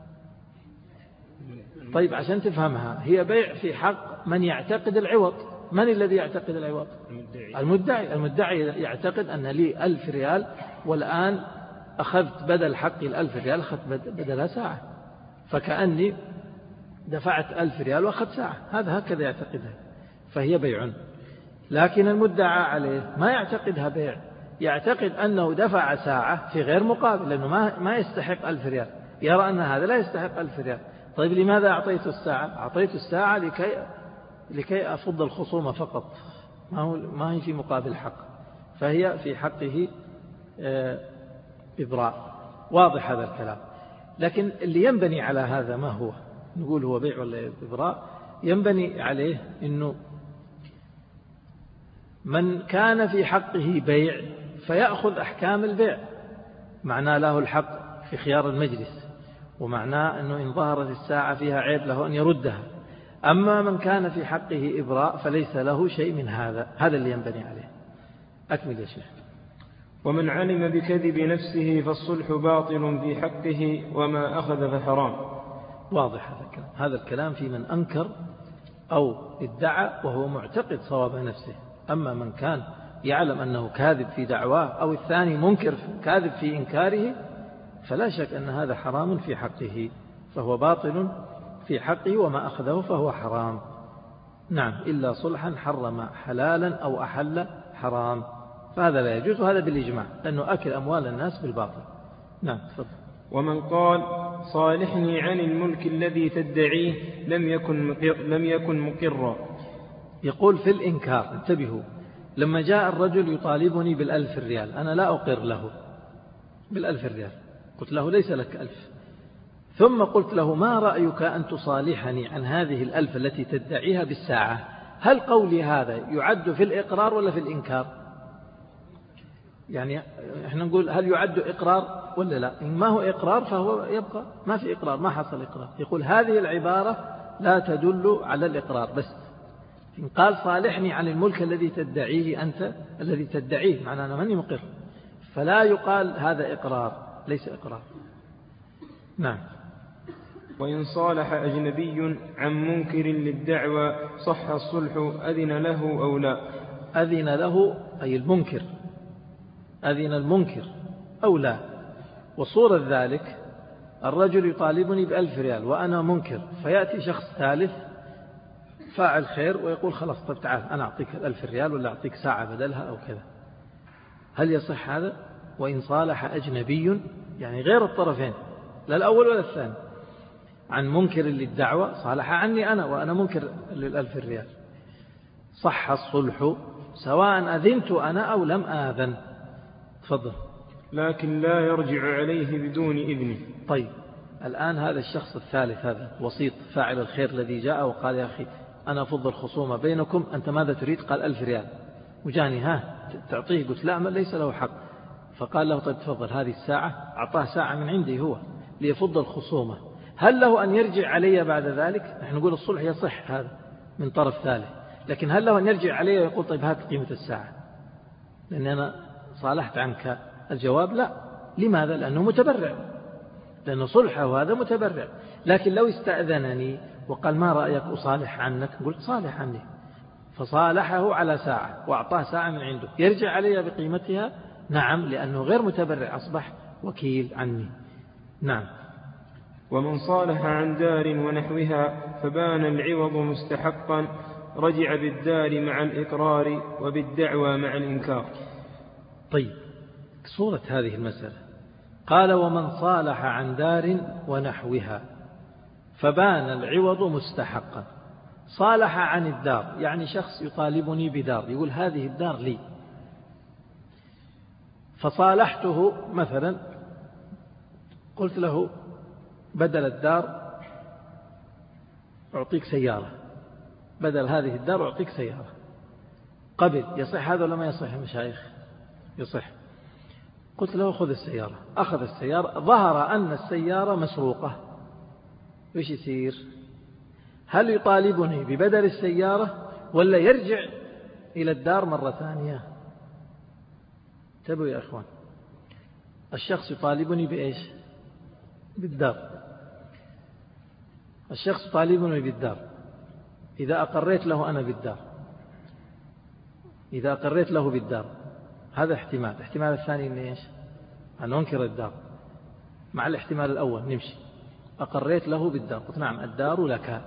طيب عشان تفهمها، هي بيع في حق من يعتقد العوض. من الذي يعتقد العوض؟ المدعي يعتقد أن لي 1000 ريال والآن أخذت بدل حقي 1000 ريال أخذت بدلها ساعة، فكأني دفعت 1000 ريال وأخذت ساعة، هذا هكذا يعتقدها، فهي بيع. لكن المدعى عليه ما يعتقدها بيع، يعتقد أنه دفع ساعة في غير مقابل، لأنه ما يستحق 1000 ريال، يرى أن هذا لا يستحق 1000 ريال. طيب لماذا أعطيت الساعة؟ أعطيت الساعة لكي أفض الخصومة فقط، ما هي في مقابل حق، فهي في حقه إبراء. واضح هذا الكلام. لكن اللي ينبني على هذا ما هو؟ نقول هو بيع ولا إبراء؟ ينبني عليه أنه من كان في حقه بيع فيأخذ أحكام البيع، معناه له الحق في خيار المجلس، ومعناه أنه إن ظهرت الساعة فيها عيب له أن يردها. أما من كان في حقه إبراء فليس له شيء من هذا اللي ينبني عليه. أكمل يا شيخ. ومن علم بكذب نفسه فالصلح باطل في حقه وما أخذ فحرام. واضح هذا الكلام في من أنكر أو ادعى وهو معتقد صواب نفسه. أما من كان يعلم أنه كاذب في دعواه أو الثاني منكر كاذب في إنكاره فلا شك أن هذا حرام في حقه، فهو باطل في حقه وما أخذه فهو حرام. نعم، إلا صلحا حرم حلالا أو أحل حرام، فهذا لا يجوز، وهذا بالإجماع، لأنه أكل أموال الناس بالباطل. نعم تفضل. ومن قال صالحني عن الملك الذي تدعيه لم يكن مقرا. يقول في الإنكار، انتبهوا، لما جاء الرجل يطالبني 1000 ريال أنا لا أقر له 1000 ريال، قلت له ليس لك 1000، ثم قلت له ما رأيك أن تصالحني عن هذه 1000 التي تدعيها بالساعة؟ هل قولي هذا يعد في الإقرار ولا في الإنكار؟ يعني احنا نقول هل يعد إقرار ولا لا؟ إن ما هو إقرار فهو يبقى ما في إقرار، ما حصل إقرار. يقول هذه العبارة لا تدل على الإقرار. بس إن قال صالحني عن الملك الذي تدعيه أنت، الذي تدعيه معناه أنا ماني مقر، فلا يقال هذا إقرار، ليس إقرار. نعم. وإن صالح أجنبي عن منكر للدعوى صح الصلح أذن له أو لا؟ أذن له أي المنكر، أذن المنكر أو لا. وصورة ذلك الرجل يطالبني ب1000 ريال وأنا منكر، فيأتي شخص ثالث فاعل خير ويقول خلاص طب تعال أنا أعطيك 1000 ريال ولا أعطيك ساعة بدلها أو كذا. هل يصح هذا؟ وإن صالح أجنبي يعني غير الطرفين، لا الأول ولا الثاني، عن منكر للدعوة، صالح عني أنا وأنا منكر لل1000 ريال، صح الصلح سواء أذنت أنا أو لم آذن. تفضل. لكن لا يرجع عليه بدون إذنه. طيب الآن هذا الشخص الثالث، هذا وسيط فاعل الخير الذي جاء وقال يا أخي أنا أفض الخصومة بينكم، أنت ماذا تريد؟ قال 1000 ريال، وجاني تعطيه، قلت لا ليس له حق، فقال له طيب تفضل هذه الساعة، أعطاه ساعة من عندي هو ليفض الخصومة. هل له أن يرجع علي بعد ذلك؟ نحن نقول الصلح يصح هذا من طرف ثالث، لكن هل له أن يرجع علي ويقول طيب هات قيمة الساعة لأن أنا صالحت عنك؟ الجواب لا. لماذا؟ لأنه متبرع، لأنه صلحه هذا متبرع. لكن لو استأذنني وقال ما رأيك أصالح عنك، قلت صالح عني، فصالحه على ساعة وأعطاه ساعة من عنده، يرجع علي بقيمتها؟ نعم، لأنه غير متبرع، أصبح وكيل عني. نعم. ومن صالح عن دار ونحوها فبان العوض مستحقا رجع بالدار مع الإقرار وبالدعوى مع الإنكار. طيب صورة هذه المسألة قال ومن صالح عن دار ونحوها فبان العوض مستحقا. صالح عن الدار يعني شخص يطالبني بدار، يقول هذه الدار لي، فصالحته مثلا قلت له بدل الدار أعطيك سيارة، بدل هذه الدار أعطيك سيارة، قبل. يصح هذا ولا ما يصح يا مشايخ؟ يصح. قلت له خذ السيارة، أخذ السيارة، ظهر أن السيارة مسروقة، وإيش يصير؟ هل يطالبني ببدل السيارة ولا يرجع إلى الدار مرة ثانية؟ انتبهوا يا أخوان، الشخص يطالبني بإيش؟ بالدار. الشخص يطالبني بالدار، إذا أقريت له أنا بالدار، إذا أقريت له بالدار هذا احتمال. الاحتمال الثاني إن إيش؟ أن أنكر الدار. مع الاحتمال الأول نمشي، أقريت له بالدار، قلت نعم الدار لك،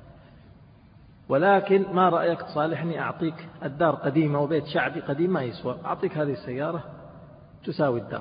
ولكن ما رأيك تصالحني أعطيك الدار قديمة وبيت شعبي قديم ما يسوى، أعطيك هذه السيارة تساوي الدار.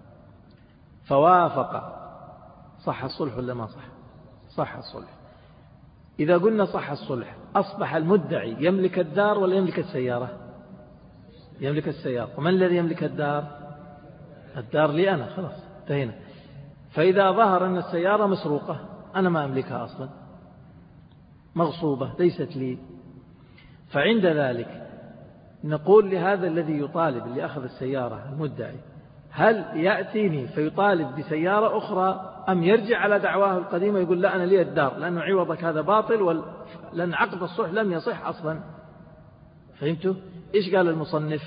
فوافق، صح الصلح ولا ما صح؟ صح الصلح. إذا قلنا صح الصلح أصبح المدعي يملك الدار ولا يملك السيارة؟ يملك السيارة. ومن الذي يملك الدار؟ الدار لي أنا، خلاص انتهينا. فإذا ظهر أن السيارة مسروقة، أنا ما أملكها أصلا، مغصوبة ليست لي، فعند ذلك نقول لهذا الذي يطالب اللي أخذ السيارة المدعي هل يأتيني فيطالب بسيارة أخرى أم يرجع على دعواه القديمة يقول لا أنا لي الدار لأنه عوضك هذا باطل لأن عقد الصلح لم يصح أصلا؟ فهمتوا؟ إيش قال المصنف؟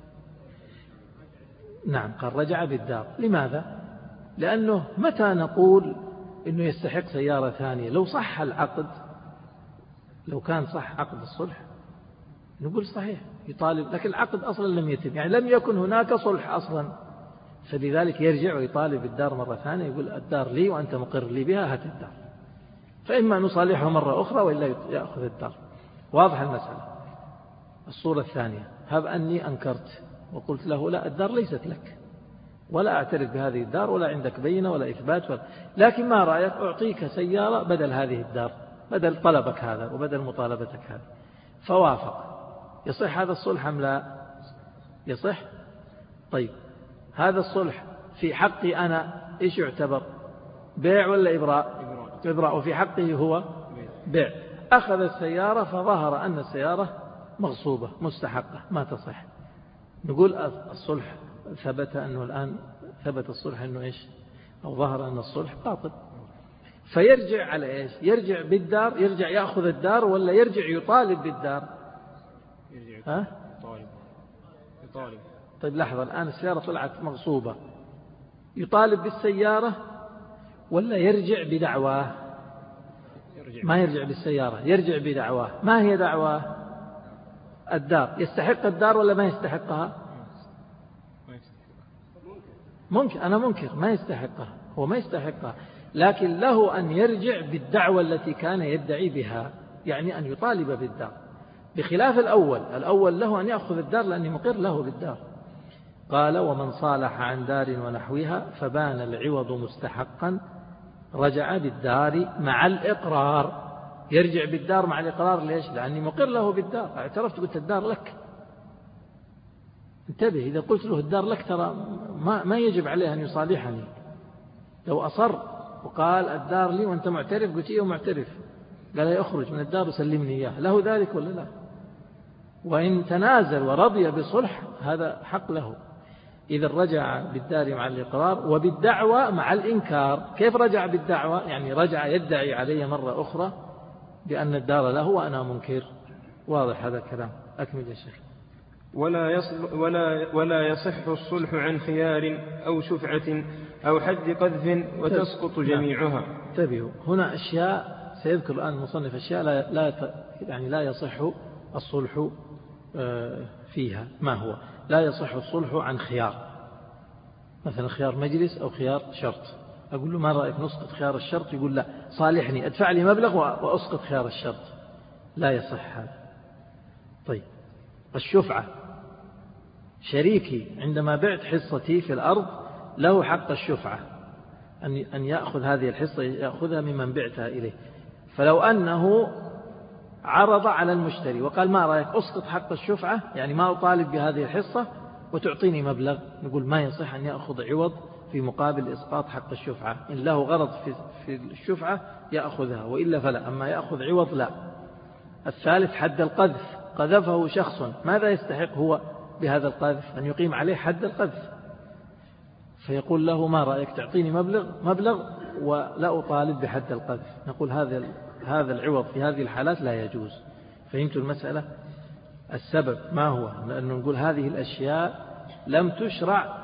نعم قال رجع بالدار. لماذا؟ لأنه متى نقول إنه يستحق سيارة ثانية؟ لو صح العقد، لو كان صح عقد الصلح نقول صحيح يطالب، لكن العقد أصلا لم يتم، يعني لم يكن هناك صلح أصلا، فلذلك يرجع ويطالب الدار مرة ثانية، يقول الدار لي وأنت مقر لي بها، هات الدار. فإما نصالحه مرة أخرى وإلا يأخذ الدار. واضح المسألة. الصورة الثانية، هب أني أنكرت وقلت له لا الدار ليست لك ولا أعترف بهذه الدار ولا عندك بينة ولا إثبات لكن ما رأيك أعطيك سيارة بدل هذه الدار، بدل طلبك هذا وبدل مطالبتك هذا. فوافق. يصح هذا الصلح أم لا؟ يصح. طيب هذا الصلح في حقي أنا إيش يعتبر؟ بيع ولا إبراء؟ إبراء. وفي حقه هو بيع. أخذ السيارة فظهر أن السيارة مغصوبة مستحقة، ما تصح. نقول الصلح ثبت أنه الآن ثبت الصلح أنه إيش، أو ظهر أن الصلح باطل، فيرجع على إيش؟ يرجع بالدار، يرجع يأخذ الدار، ولا يرجع يطالب بالدار؟ يرجع يطالب. طيب لحظة، الآن السيارة طلعت مغصوبة، يطالب بالسيارة ولا يرجع بدعواه؟ ما يرجع بالسيارة، يرجع بدعواه. ما هي دعواه؟ الدار. يستحق الدار ولا ما يستحقها؟ ممكن، أنا منكر ما يستحقها، هو ما يستحقها، لكن له أن يرجع بالدعوة التي كان يدعي بها، يعني أن يطالب بالدار، بخلاف الأول له أن يأخذ الدار لأنه مقر له بالدار. قال: ومن صالح عن دار ونحوها فبان العوض مستحقا رجع بالدار مع الإقرار. يرجع بالدار مع الإقرار، ليش؟ لأني مقر له بالدار، اعترفت، قلت الدار لك. انتبه، إذا قلت له الدار لك ترى ما يجب عليه أن يصالحني. لو أصر وقال الدار لي وأنت معترف، قلت إيه معترف، قال يخرج من الدار وسلمني إياه، له ذلك ولا لا؟ وإن تنازل ورضي بصلح هذا حق له. إذا رجع بالدار مع الإقرار وبالدعوة مع الإنكار. كيف رجع بالدعوة؟ يعني رجع يدعي علي مرة أخرى بأن الدار له وأنا منكر. واضح هذا الكلام؟ أكمل يا شيخ. ولا يصح الصلح عن خيار أو شفعة أو حد قذف وتسقط جميعها. انتبهوا، هنا أشياء سيذكر الآن المصنف، أشياء لا يصح الصلح فيها. ما هو؟ لا يصح الصلح عن خيار، مثلا خيار مجلس أو خيار شرط. أقول له ما رأيك نسقط خيار الشرط؟ يقول لا، صالحني، أدفع لي مبلغ وأسقط خيار الشرط. لا يصح هذا. طيب، الشفعة، شريكي عندما بعت حصتي في الأرض له حق الشفعة، أن يأخذ هذه الحصة، يأخذها ممن بعتها إليه. فلو أنه عرض على المشتري وقال ما رأيك أسقط حق الشفعة، يعني ما أطالب بهذه الحصة وتعطيني مبلغ، نقول ما يصح أن يأخذ عوض في مقابل إسقاط حق الشفعة. إن له غرض في الشفعة يأخذها، وإلا فلا. أما يأخذ عوض لا. الثالث حد القذف، قذفه شخص، ماذا يستحق هو بهذا القذف؟ أن يقيم عليه حد القذف، فيقول له ما رأيك تعطيني مبلغ ولا أطالب بحد القذف. نقول هذا العوض في هذه الحالات لا يجوز. فهمتوا المسألة؟ السبب ما هو؟ لأنه نقول هذه الأشياء لم تشرع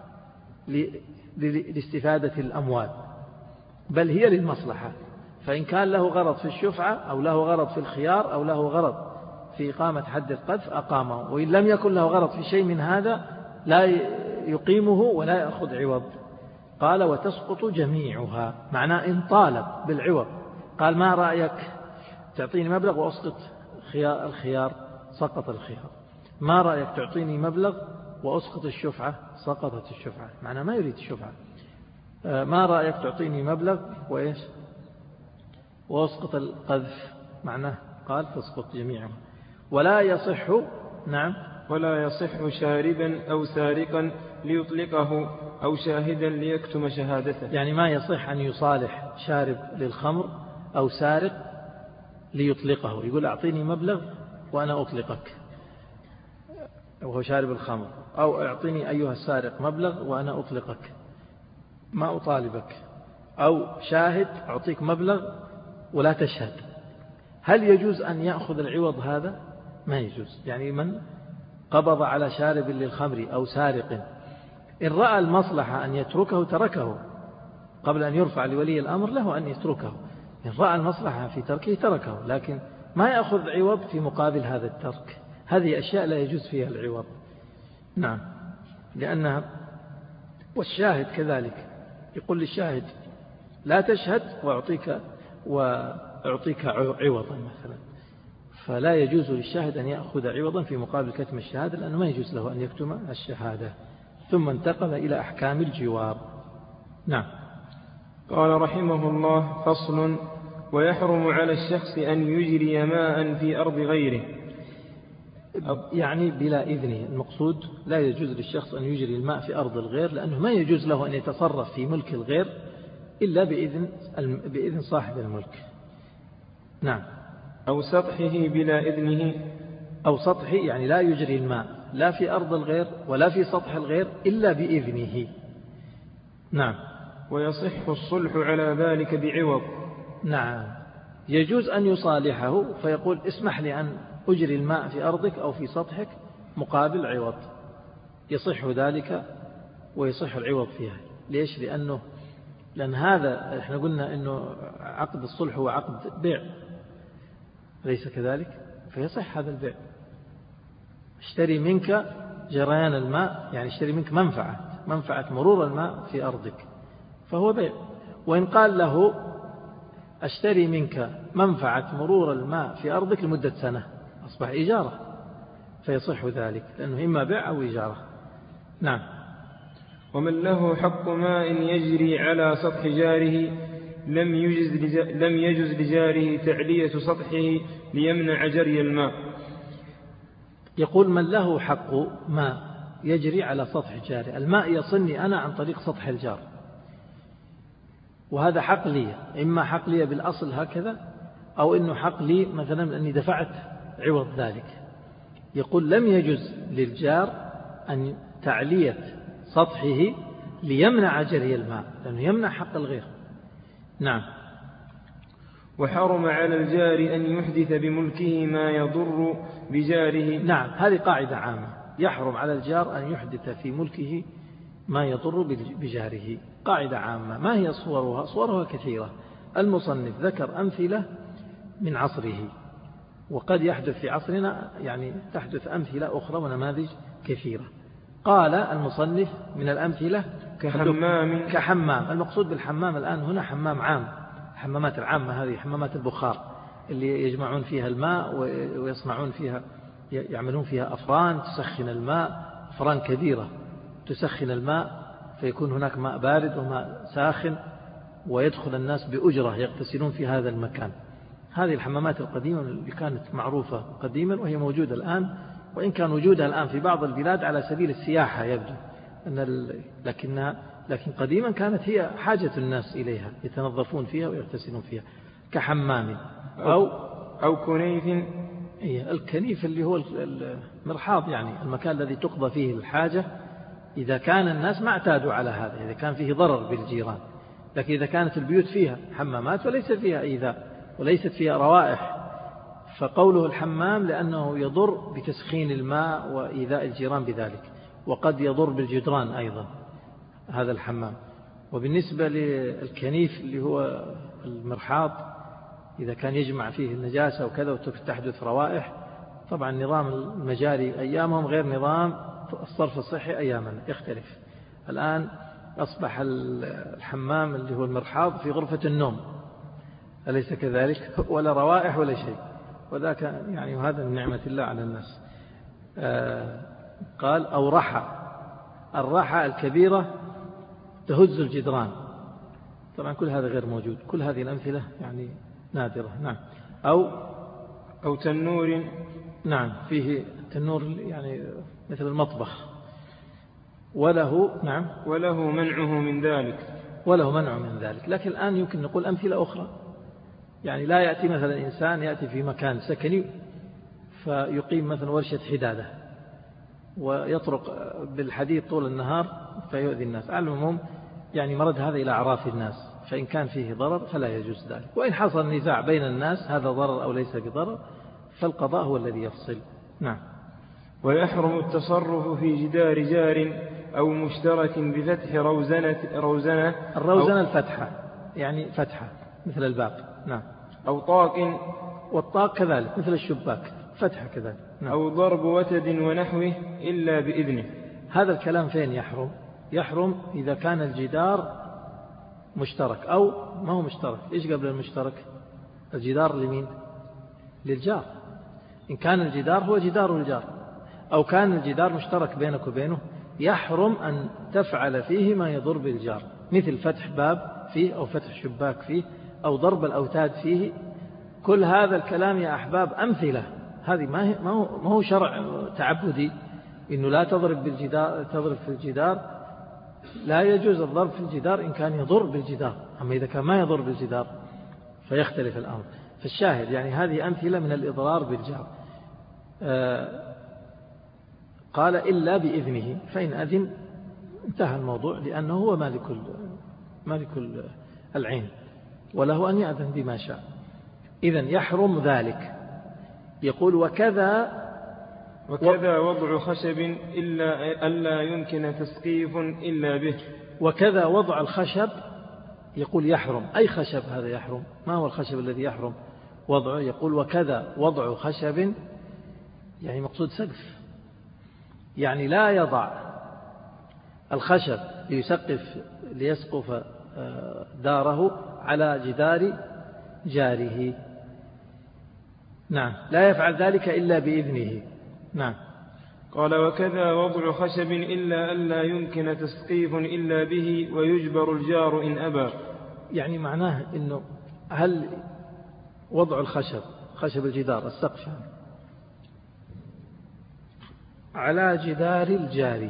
لاستفادة الأموال، بل هي للمصلحة. فإن كان له غرض في الشفعة أو له غرض في الخيار أو له غرض في إقامة حد القذف أقامه، وإن لم يكن له غرض في شيء من هذا لا يقيمه ولا يأخذ عوض. قال وتسقط جميعها، معناه إن طالب بالعوض قال ما رأيك تعطيني مبلغ وأسقط الخيار، سقط الخيار. ما رأيك تعطيني مبلغ وأسقط الشفعة، سقطت الشفعة، معناه ما يريد الشفعة. ما رأيك تعطيني مبلغ وإيش وأسقط القذف، معناه قال تسقط جميعها. ولا يصح، نعم، ولا يصح شاربا أو سارقا ليطلقه أو شاهدا ليكتم شهادته. يعني ما يصح أن يصالح شارب للخمر أو سارق ليطلقه، يقول أعطيني مبلغ وأنا أطلقك، وهو شارب الخمر، أو أعطيني أيها السارق مبلغ وأنا أطلقك، ما أطالبك، أو شاهد أعطيك مبلغ ولا تشهد. هل يجوز أن يأخذ العوض هذا؟ ما يجوز. يعني من قبض على شارب للخمر أو سارق، إن رأى المصلحة أن يتركه تركه قبل أن يرفع لولي الأمر، له أن يتركه. إن رأى المصلحة في تركه تركه، لكن ما يأخذ عوض في مقابل هذا الترك. هذه أشياء لا يجوز فيها العوض. نعم، لأنها، والشاهد كذلك، يقول للشاهد لا تشهد وأعطيك عوضا مثلا، فلا يجوز للشاهد أن يأخذ عوضا في مقابل كتم الشهادة، لأنه ما يجوز له أن يكتم الشهادة. ثم انتقل إلى أحكام الجوار. نعم. قال رحمه الله: فصل: ويحرم على الشخص أن يجري ماء في أرض غيره، يعني بلا إذنه. المقصود لا يجوز للشخص أن يجري الماء في أرض الغير، لأنه ما يجوز له أن يتصرف في ملك الغير إلا بإذن صاحب الملك. نعم. أو سطحه بلا إذنه، أو سطحه، يعني لا يجري الماء لا في أرض الغير ولا في سطح الغير إلا بإذنه. نعم. ويصح الصلح على ذلك بعوض. نعم، يجوز أن يصالحه فيقول اسمح لي أن أجري الماء في أرضك أو في سطحك مقابل عوض، يصح ذلك ويصح العوض فيها. ليش؟ لأن هذا احنا قلنا أنه عقد الصلح هو عقد بيع، ليس كذلك؟ فيصح هذا البيع. اشتري منك جريان الماء، يعني اشتري منك منفعة مرور الماء في أرضك، فهو بيع. وإن قال له اشتري منك منفعة مرور الماء في أرضك لمدة سنة، أصبح إجارة، فيصح ذلك لأنه إما بيع أو إجارة. نعم. ومن له حق ماء يجري على سطح جاره لم يجز لجاره تعلية سطحه ليمنع جري الماء. يقول من له حق ماء يجري على سطح جاره، الماء يصلني أنا عن طريق سطح الجار، وهذا حق لي، إما حق لي بالأصل هكذا، أو إنه حق لي مثلا أني دفعت عوض ذلك. يقول لم يجز للجار أن تعلية سطحه ليمنع جري الماء، لأنه يمنع حق الغير. نعم. وحرم على الجار أن يحدث بملكه ما يضر بجاره. نعم، هذه قاعدة عامة، يحرم على الجار أن يحدث في ملكه ما يضر بجاره، قاعدة عامة. ما هي صورها؟ صورها كثيرة. المصنف ذكر أمثلة من عصره، وقد يحدث في عصرنا يعني تحدث أمثلة أخرى ونماذج كثيرة. قال المصنف من الأمثلة كحمام. المقصود بالحمام الآن هنا حمام عام، الحمامات العامة هذه حمامات البخار اللي يجمعون فيها الماء ويصنعون فيها، يعملون فيها أفران تسخن الماء، أفران كبيرة تسخن الماء فيكون هناك ماء بارد وماء ساخن، ويدخل الناس بأجرة يغتسلون في هذا المكان. هذه الحمامات القديمة اللي كانت معروفة قديما وهي موجودة الآن، وإن كان وجودها الآن في بعض البلاد على سبيل السياحة يبدو لكن قديما كانت هي حاجة الناس إليها، يتنظفون فيها ويغتسلون فيها. كحمام أو كنيف. الكنيف اللي هو المرحاض، يعني المكان الذي تقضى فيه الحاجة إذا كان الناس ما اعتادوا على هذا، إذا كان فيه ضرر بالجيران. لكن إذا كانت البيوت فيها حمامات وليس فيها إيذاء وليست فيها روائح، فقوله الحمام لأنه يضر بتسخين الماء وإيذاء الجيران بذلك، وقد يضر بالجدران أيضا هذا الحمام. وبالنسبة للكنيف اللي هو المرحاض، إذا كان يجمع فيه النجاسة وكذا وتحدث روائح، طبعا نظام المجاري أيامهم غير نظام الصرف الصحي أيامنا، يختلف. الآن أصبح الحمام اللي هو المرحاض في غرفة النوم، أليس كذلك؟ ولا روائح ولا شيء، وذاك يعني وهذا من نعمة الله على الناس. قال أو رحى، الرحى الكبيرة تهز الجدران، طبعا كل هذا غير موجود، كل هذه الأمثلة يعني نادرة. نعم. أو تنور. نعم، فيه تنور يعني مثل المطبخ، وله منعه من ذلك. لكن الآن يمكن نقول أمثلة أخرى، يعني لا يأتي مثلا إنسان يأتي في مكان سكني فيقيم مثلا ورشة حدادة ويطرق بالحديد طول النهار فيؤذي الناس. على العموم يعني مرد هذا إلى أعراف الناس، فإن كان فيه ضرر فلا يجوز ذلك. وإن حصل نزاع بين الناس هذا ضرر أو ليس بضرر فالقضاء هو الذي يفصل. نعم. ويحرم التصرف في جدار جار أو مشترك بفتح روزنة. الروزنة الفتحة، يعني فتحة مثل الباب. نعم. أو طاق، والطاق كذلك مثل الشباك فتحة كذلك. نعم. أو ضرب وتد ونحوه إلا بإذنه. هذا الكلام فين يحرم إذا كان الجدار مشترك أو ما هو مشترك. إيش قبل المشترك؟ الجدار لمين؟ للجار. إن كان الجدار هو جدار الجار، أو كان الجدار مشترك بينك وبينه، يحرم أن تفعل فيه ما يضر بالجار، مثل فتح باب فيه أو فتح شباك فيه أو ضرب الأوتاد فيه. كل هذا الكلام يا أحباب أمثلة، هذه ما هو شرع تعبدي إنه لا تضرب بالجدار، تضرب في الجدار. لا يجوز الضرب في الجدار إن كان يضر بالجدار، أما إذا كان ما يضر بالجدار فيختلف الأمر. فالشاهد يعني هذه أمثلة من الإضرار بالجار. قال إلا بإذنه، فإن أذن انتهى الموضوع، لأنه هو مالك العين وله أن يأذن بما شاء. إذن يحرم ذلك. يقول وكذا وضع خشب ألا يمكن تسقيف إلا به. وكذا وضع الخشب يقول يحرم. أي خشب هذا يحرم؟ ما هو الخشب الذي يحرم وضعه؟ يقول وكذا وضع خشب، يعني مقصود سقف، يعني لا يضع الخشب ليسقف داره على جدار جاره. نعم، لا يفعل ذلك إلا بإذنه. نعم. قال وكذا وضع خشب ألا يمكن تسقيف إلا به ويجبر الجار إن أبى. يعني معناه إنه هل وضع خشب الجدار السقف على جدار الجار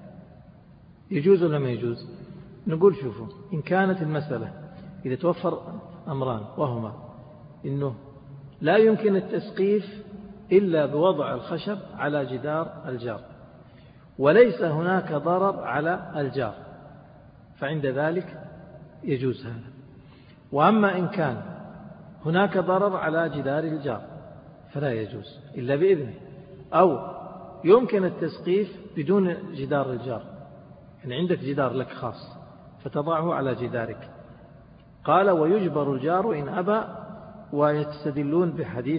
يجوز ولا ما يجوز؟ نقول شوفوا، إن كانت المسألة إذا توفر أمران، وهما إنه لا يمكن التسقيف إلا بوضع الخشب على جدار الجار، وليس هناك ضرر على الجار، فعند ذلك يجوز هذا. وأما إن كان هناك ضرر على جدار الجار فلا يجوز إلا بإذنه، أو يمكن التسقيف بدون جدار الجار، يعني عندك جدار لك خاص فتضعه على جدارك. قال ويجبر الجار إن أبى، ويستدلون بحديث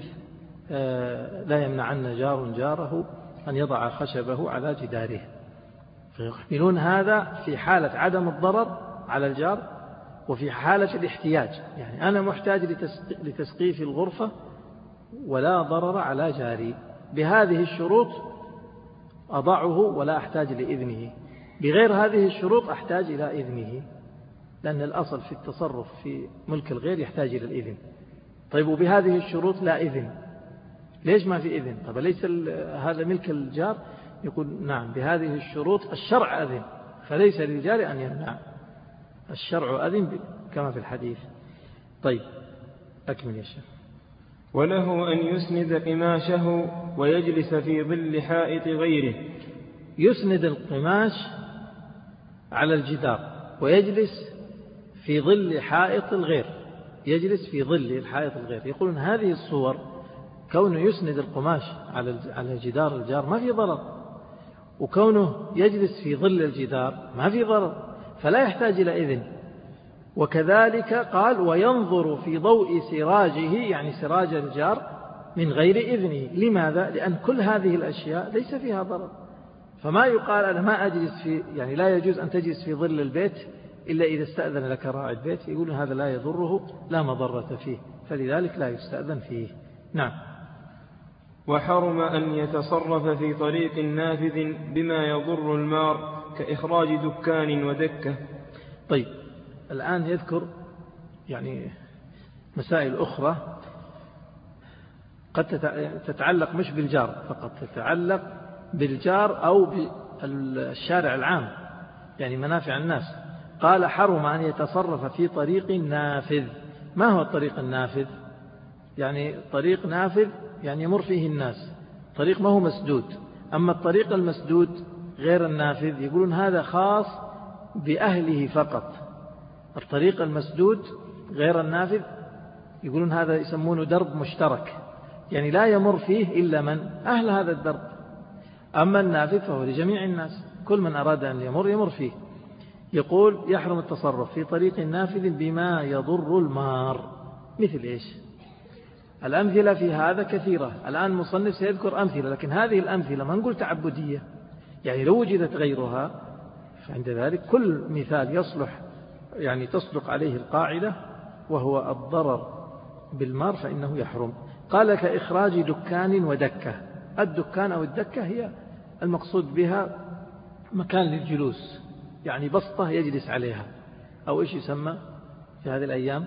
لا يمنعن جار جاره أن يضع خشبه على جداره، فيحملون هذا في حالة عدم الضرر على الجار وفي حالة الاحتياج، يعني أنا محتاج لتسقيف الغرفة ولا ضرر على جاري، بهذه الشروط أضعه ولا أحتاج لإذنه، بغير هذه الشروط أحتاج إلى إذنه، لأن الأصل في التصرف في ملك الغير يحتاج إلى الإذن. طيب وبهذه الشروط لا إذن، ليش ما في إذن؟ طب ليس هذا ملك الجار؟ يقول نعم بهذه الشروط الشرع أذن، فليس للجار أن يمنع، الشرع أذن كما في الحديث. طيب أكمل يا شيخ. وله أن يسند قماشه ويجلس في ظل حائط غيره. يسند القماش على الجدار ويجلس في ظل حائط الغير، يجلس في ظل الحائط الغير. يقولون هذه الصور كونه يسند القماش على جدار الجار ما في ضرر، وكونه يجلس في ظل الجدار ما في ضرر، فلا يحتاج إلى إذن. وكذلك قال وينظر في ضوء سراجه، يعني سراج الجار من غير إذنه. لماذا؟ لأن كل هذه الأشياء ليس فيها ضرر، فما يقال أنا ما أجلس في، يعني لا يجوز أن تجلس في ظل البيت إلا إذا استأذن لك راعي البيت، يقول هذا لا يضره لا مضرة فيه، فلذلك لا يستأذن فيه. نعم. وحرم أن يتصرف في طريق نافذ بما يضر المار كإخراج دكان ودكة. طيب الآن يذكر يعني مسائل أخرى قد تتعلق مش بالجار فقط، تتعلق بالجار أو بالشارع العام، يعني منافع الناس. قال حرم أن يتصرف في طريق نافذ. ما هو الطريق النافذ؟ يعني طريق نافذ يعني يمر فيه الناس، طريق ما هو مسدود. أما الطريق المسدود غير النافذ يقولون هذا خاص بأهله فقط. الطريق المسدود غير النافذ يقولون هذا يسمونه درب مشترك، يعني لا يمر فيه إلا من أهل هذا الدرب. أما النافذ فهو لجميع الناس، كل من أراد أن يمر فيه. يقول يحرم التصرف في طريق نافذ بما يضر المار. مثل إيش؟ الأمثلة في هذا كثيرة، الآن المصنف سيذكر أمثلة، لكن هذه الأمثلة ما نقول تعبدية، يعني لو وجدت غيرها فعند ذلك كل مثال يصلح، يعني تصدق عليه القاعدة وهو الضرر بالمار فإنه يحرم. قال كإخراج دكان ودكة. الدكان أو الدكة هي المقصود بها مكان للجلوس، يعني بسطة يجلس عليها، أو إيش يسمى في هذه الأيام؟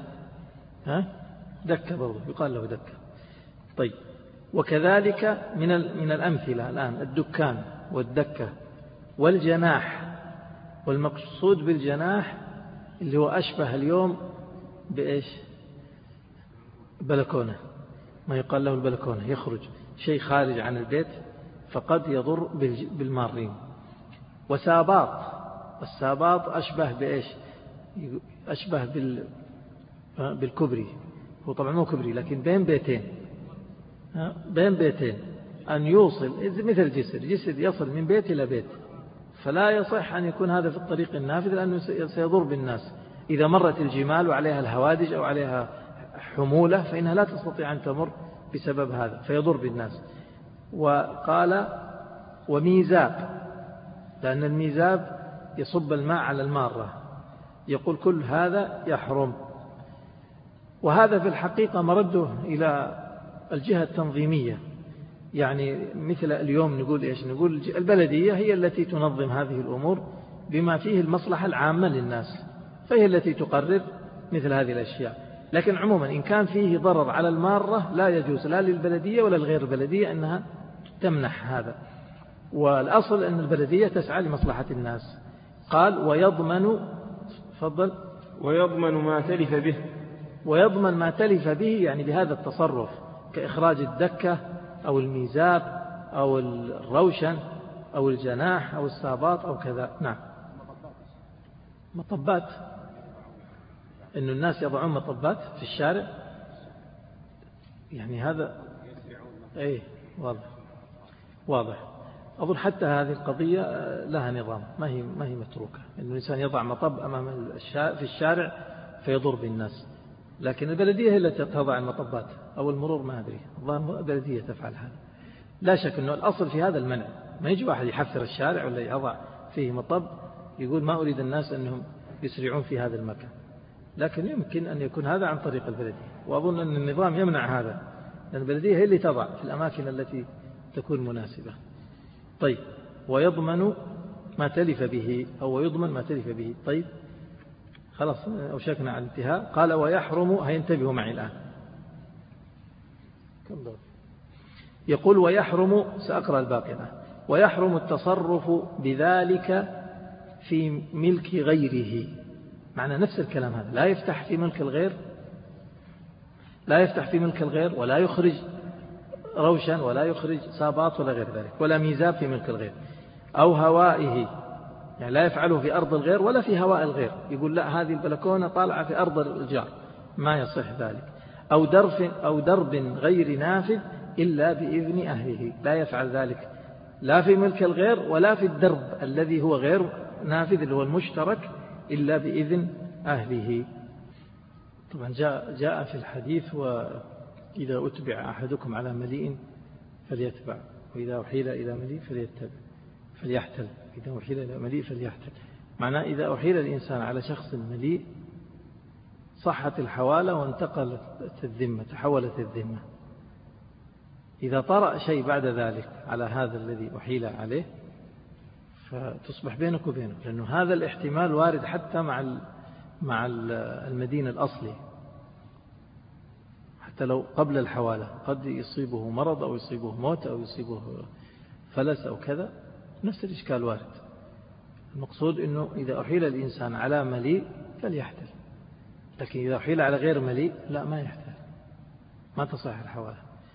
دكة برضو يقال له دكة. طيب وكذلك من الأمثلة الآن الدكان والدكة والجناح. والمقصود بالجناح اللي هو أشبه اليوم بإيش؟ بلكونة، ما يقال له البلكونة، يخرج شيء خارج عن البيت فقد يضر بالمارين. وساباط الساباط أشبه بإيش؟ أشبه بالكبري. هو طبعا مو كبري لكن بين بيتين، بين بيتين أن يوصل مثل جسر يصل من بيت إلى بيت، فلا يصح أن يكون هذا في الطريق النافذ لأنه سيضر بالناس. إذا مرت الجمال وعليها الهوادج أو عليها حمولة فإنها لا تستطيع أن تمر بسبب هذا فيضر بالناس. وقال وميزاب، لأن الميزاب يصب الماء على المارة، يقول كل هذا يحرم. وهذا في الحقيقة مرده إلى الجهة التنظيمية، يعني مثل اليوم نقول إيش؟ نقول البلدية هي التي تنظم هذه الأمور بما فيه المصلحة العامة للناس، فهي التي تقرر مثل هذه الأشياء. لكن عموما إن كان فيه ضرر على المارة لا يجوز لا للبلدية ولا الغير البلدية أنها تمنح هذا، والأصل أن البلدية تسعى لمصلحة الناس. قال ويضمن، فضل، ويضمن ما تلف به. ويضمن ما تلف به يعني بهذا التصرف، كإخراج الدكة أو الميزاب أو الروشن أو الجناح أو الساباط أو كذا. نعم، مطبات، إن الناس يضعون مطبات في الشارع، يعني هذا أي واضح. أظن حتى هذه القضية لها نظام، ما هي متروكة، إن الإنسان يضع مطب أمام في الشارع فيضر بالناس. لكن البلدية هي التي تضع المطبات أو المرور، ما أدري، الظاهر البلدية تفعل هذا. لا شك أنه الأصل في هذا المنع، ما يجي واحد يحفر الشارع ولا يضع فيه مطب يقول ما أريد الناس أنهم يسرعون في هذا المكان، لكن يمكن أن يكون هذا عن طريق البلدية. وأظن أن النظام يمنع هذا، لأن البلدية هي اللي تضع في الأماكن التي تكون مناسبة. طيب، ويضمن ما تلف به، أو ويضمن ما تلف به. طيب خلاص أوشكنا على الانتهاء. قال ويحرم، هينتبهوا معي الآن، يقول ويحرم، سأقرأ الباقي الآن. ويحرم التصرف بذلك في ملك غيره، معنى نفس الكلام هذا، لا يفتح في ملك الغير، لا يفتح في ملك الغير، ولا يخرج روشا، ولا يخرج ساباط ولا غير ذلك، ولا ميزاب في ملك الغير، أو هوائه، يعني لا يفعله في أرض الغير ولا في هواء الغير، يقول لا هذه البلكونة طالعة في أرض الجار، ما يصح ذلك. أو درب غير نافذ إلا بإذن أهله، لا يفعل ذلك لا في ملك الغير ولا في الدرب الذي هو غير نافذ اللي هو المشترك إلا بإذن أهله. طبعا جاء في الحديث وإذا أتبع أحدكم على مليء فليتبع، وإذا أحيل إلى مليء فليحتل، إذا أحيل إلى مليء فليحتل. معناه إذا أحيل الإنسان على شخص مليء صحت الحوالة وانتقلت الذمة، تحولت الذمة. إذا طرأ شيء بعد ذلك على هذا الذي أحيل عليه فتصبح بينك وبينه، لأنه هذا الاحتمال وارد حتى مع المدين الأصلي، حتى لو قبل الحوالة قد يصيبه مرض أو يصيبه موت أو يصيبه فلس أو كذا، نفس الإشكال وارد. المقصود أنه إذا أحيل الإنسان على مليء فليحتل، لكن إذا أحيل على غير مليء لا، ما يحتل، ما تصح الحوالة.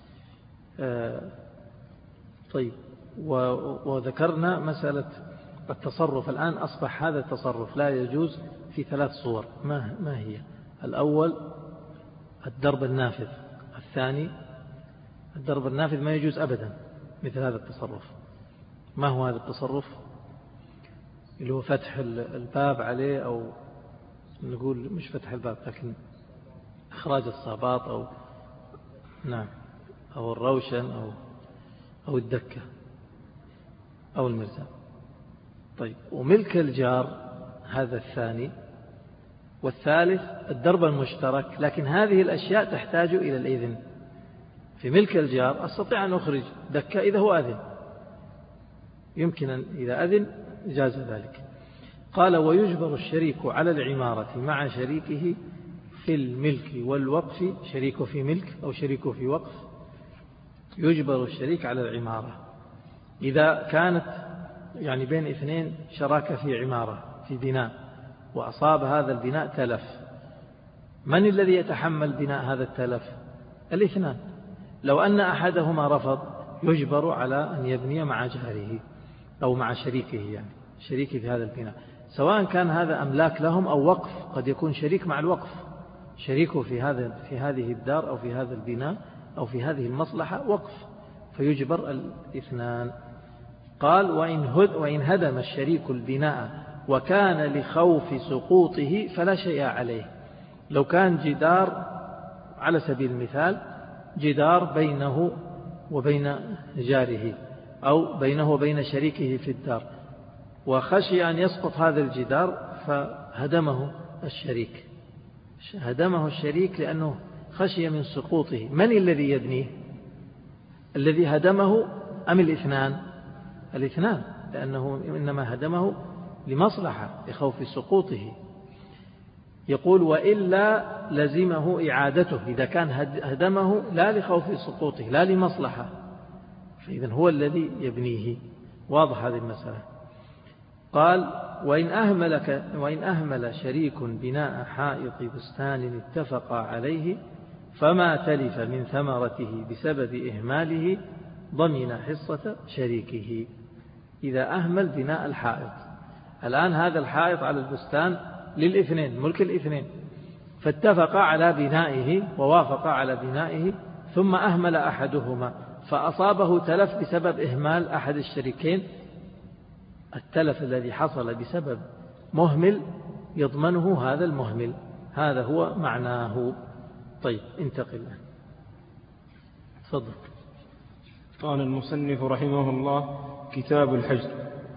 طيب، وذكرنا مسألة التصرف. الآن أصبح هذا التصرف لا يجوز في 3 صور. ما هي؟ الأول الدرب النافذ، الثاني الدرب النافذ ما يجوز أبدا مثل هذا التصرف. ما هو هذا التصرف؟ اللي هو فتح الباب عليه، أو نقول مش فتح الباب لكن إخراج الصابات، أو نعم، أو الروشن، أو الدكة أو المرزاب. طيب، وملك الجار هذا الثاني. والثالث الدرب المشترك، لكن هذه الأشياء تحتاج إلى الإذن. في ملك الجار أستطيع أن أخرج دكة إذا هو أذن، يمكن أن إذا أذن جاز ذلك. قال ويجبر الشريك على العمارة مع شريكه في الملك والوقف، شريكه في ملك أو شريكه في وقف، يجبر الشريك على العمارة إذا كانت يعني بين 2 شراكة في عمارة في بناء، وأصاب هذا البناء تلف. من الذي يتحمل بناء هذا التلف؟ 2. لو أن أحدهما رفض يجبر على أن يبني مع جاره أو مع شريكه، يعني شريكه في هذا البناء، سواء كان هذا أملاك لهم أو وقف، قد يكون شريك مع الوقف، شريكه في هذه الدار أو في هذا البناء أو في هذه المصلحة وقف، فيجبر الاثنان. قال وإن هدم الشريك البناء وكان لخوف سقوطه فلا شيء عليه. لو كان جدار على سبيل المثال جدار بينه وبين جاره أو بينه وبين شريكه في الدار، وخشي أن يسقط هذا الجدار فهدمه الشريك، لأنه خشي من سقوطه. من الذي يبنيه؟ الذي هدمه أم الاثنان؟ الاثنان، لأنه إنما هدمه لمصلحة لخوف سقوطه. يقول وإلا لزمه إعادته، إذا كان هدمه لا لخوف سقوطه لا لمصلحة، فإذن هو الذي يبنيه. واضح هذه المسألة. قال وإن أهمل شريك بناء حائط بستان اتفق عليه فما تلف من ثمرته بسبب إهماله ضمن حصة شريكه. إذا أهمل بناء الحائط، الآن هذا الحائط على البستان للاثنين، ملك الاثنين، فاتفق على بنائه ووافق على بنائه، ثم أهمل أحدهما فأصابه تلف بسبب إهمال أحد الشريكين، التلف الذي حصل بسبب مهمل يضمنه هذا المهمل. هذا هو معناه. طيب انتقل. صدق. قال المصنف رحمه الله كتاب الحجر.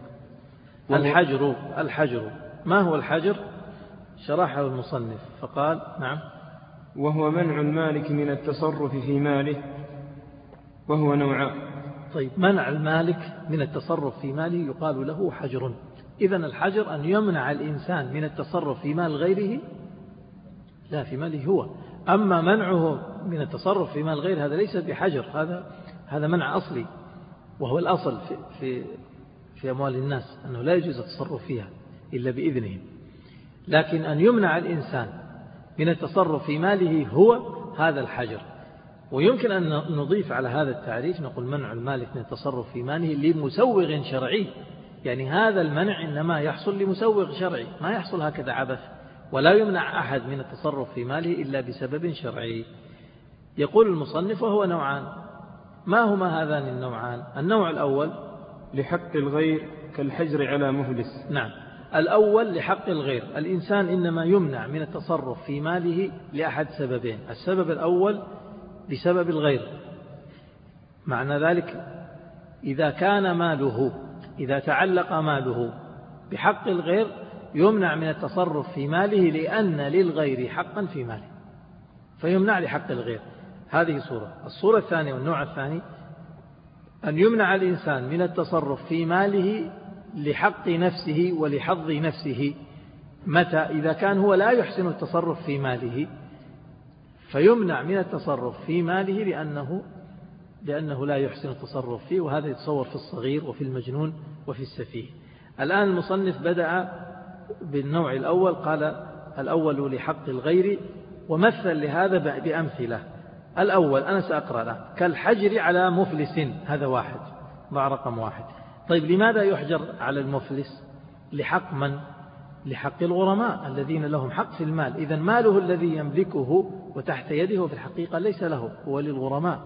الحجر ما هو الحجر؟ شرحه المصنف فقال نعم، وهو منع المالك من التصرف في ماله، وهو نوعان. طيب منع المالك من التصرف في ماله يقال له حجر. إذن الحجر أن يمنع الإنسان من التصرف في مال غيره، لا في ماله هو. أما منعه من التصرف في مال غيره هذا ليس بحجر، هذا منع أصلي، وهو الأصل في أموال الناس أنه لا يجوز التصرف فيها إلا بإذنهم. لكن أن يمنع الإنسان من التصرف في ماله هو هذا الحجر. ويمكن أن نضيف على هذا التعريف نقول منع المالك من التصرف في ماله لمسوغ شرعي، يعني هذا المنع إنما يحصل لمسوغ شرعي، ما يحصل هكذا عبث، ولا يمنع أحد من التصرف في ماله إلا بسبب شرعي. يقول المصنف وهو نوعان. ما هما هذان النوعان؟ النوع الأول لحق الغير كالحجر على مفلس. نعم، الأول لحق الغير، الإنسان إنما يمنع من التصرف في ماله لأحد سببين. السبب الأول بسبب الغير، معنى ذلك إذا تعلق ماله بحق الغير يمنع من التصرف في ماله لأن للغير حقا في ماله، فيمنع لحق الغير. هذه الصورة الثانية والنوع الثاني أن يمنع الإنسان من التصرف في ماله لحق نفسه ولحظ نفسه. متى؟ إذا كان هو لا يحسن التصرف في ماله فيمنع من التصرف في ماله لأنه لا يحسن التصرف فيه، وهذا يتصور في الصغير وفي المجنون وفي السفيه. الآن المصنف بدأ بالنوع الأول، قال الأول لحق الغير، ومثل لهذا بأمثلة. الأول أنا سأقرأ له كالحجر على مفلس، هذا واحد، ضع رقم واحد. طيب لماذا يحجر على المفلس؟ لحق من؟ لحق الغرماء الذين لهم حق في المال. إذن ماله الذي يملكه وتحت يده في الحقيقة ليس له، هو للغرماء.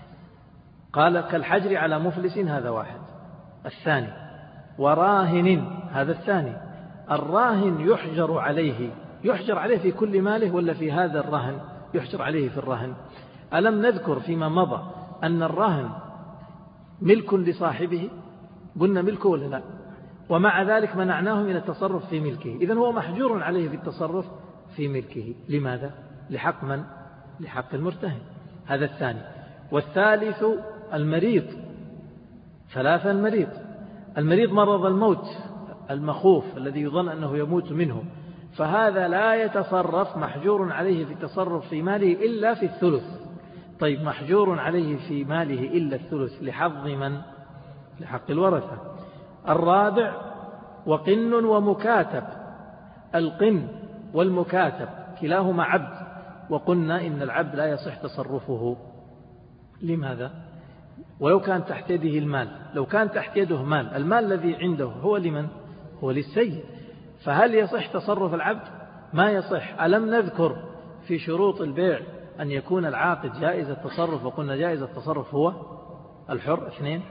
قال كالحجر على مفلس، هذا واحد. الثاني وراهن، هذا الثاني. الراهن يحجر عليه في كل ماله ولا في هذا الرهن؟ يحجر عليه في الرهن. ألم نذكر فيما مضى أن الرهن ملك لصاحبه؟ قلنا ملكه ولا لا؟ ومع ذلك منعناه من التصرف في ملكه. إذن هو محجور عليه في التصرف في ملكه. لماذا؟ لحق من؟ لحق المرتهن. هذا الثاني. والثالث المريض. ثلاثة المريض مرض الموت المخوف الذي يظن أنه يموت منه، فهذا لا يتصرف، محجور عليه في التصرف في ماله إلا في الثلث. طيب محجور عليه في ماله إلا الثلث لحظ من؟ لحق الورثة. الرابع وقن ومكاتب. القن والمكاتب كلاهما عبد، وقلنا إن العبد لا يصح تصرفه. لماذا؟ ولو كان تحت يده المال، لو كان تحت يده المال الذي عنده هو لمن؟ هو للسيد، فهل يصح تصرف العبد؟ ما يصح. ألم نذكر في شروط البيع أن يكون العاقد جائز التصرف، وقلنا جائز التصرف هو الحر 2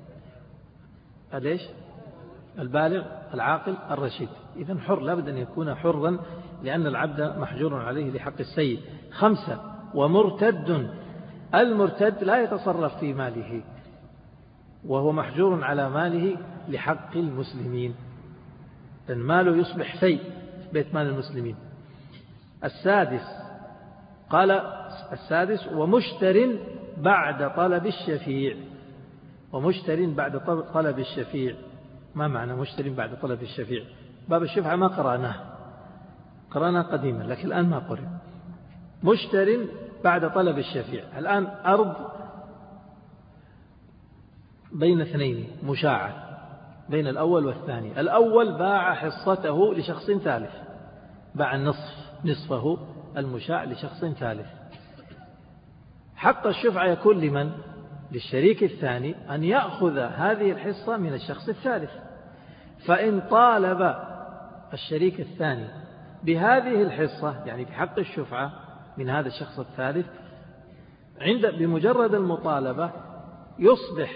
ليش؟ البالغ العاقل الرشيد. إذن حر لابد أن يكون حرا لأن العبد محجور عليه لحق السيد. 5 ومرتد. المرتد لا يتصرف في ماله وهو محجور على ماله لحق المسلمين، لأن ماله يصبح في بيت مال المسلمين. 6 قال ومشتر بعد طلب الشفيع. ومشتر بعد طلب الشفيع. ما معنى مشتر بعد طلب الشفيع؟ باب الشفعة ما قرأناه قديما، لكن الآن ما قرأ. مشتر بعد طلب الشفيع. الآن أرض بين 2 مشاعة بين الأول والثاني. الأول باع حصته لشخص ثالث، باع نصفه المشاع لشخص ثالث. حق الشفعة يكون لمن؟ للشريك الثاني أن يأخذ هذه الحصة من الشخص الثالث. فإن طالب الشريك الثاني بهذه الحصة يعني بحق الشفعة من هذا الشخص الثالث، بمجرد المطالبة يصبح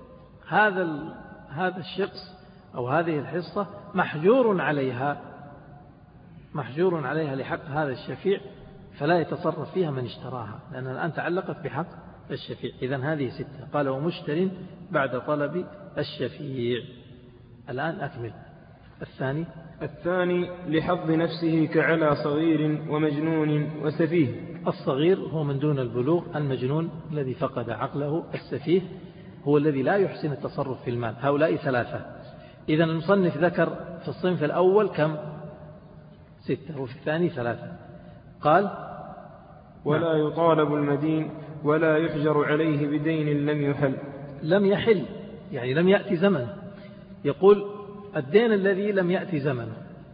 هذا الشخص أو هذه الحصة محجور عليها لحق هذا الشفيع، فلا يتصرف فيها من اشتراها لأنها الآن تعلقت بحق الشفيع. إذن هذه 6. قال ومشتر بعد طلب الشفيع. الآن أكمل. الثاني لحظ نفسه كعلى صغير ومجنون وسفيه. الصغير هو من دون البلوغ، المجنون الذي فقد عقله، السفيه هو الذي لا يحسن التصرف في المال. هؤلاء 3. إذن المصنف ذكر في الصنف الأول كم؟ 6 وفي الثاني 3. قال ولا يطالب المدين ولا يحجر عليه بدين لم يحل يعني لم يأتي زمن. يقول الدين الذي لم يأتي زمنه،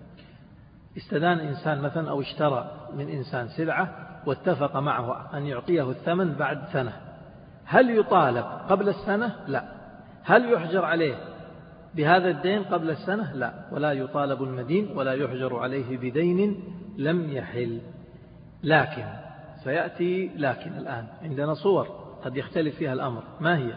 استدان إنسان مثلا أو اشترى من إنسان سلعة واتفق معه أن يعطيه الثمن بعد سنة، هل يطالب قبل السنة؟ لا. هل يحجر عليه بهذا الدين قبل السنة؟ لا. ولا يطالب المدين ولا يحجر عليه بدين لم يحل. لكن سيأتي لكن الآن عندنا صور قد يختلف فيها الأمر. ما هي؟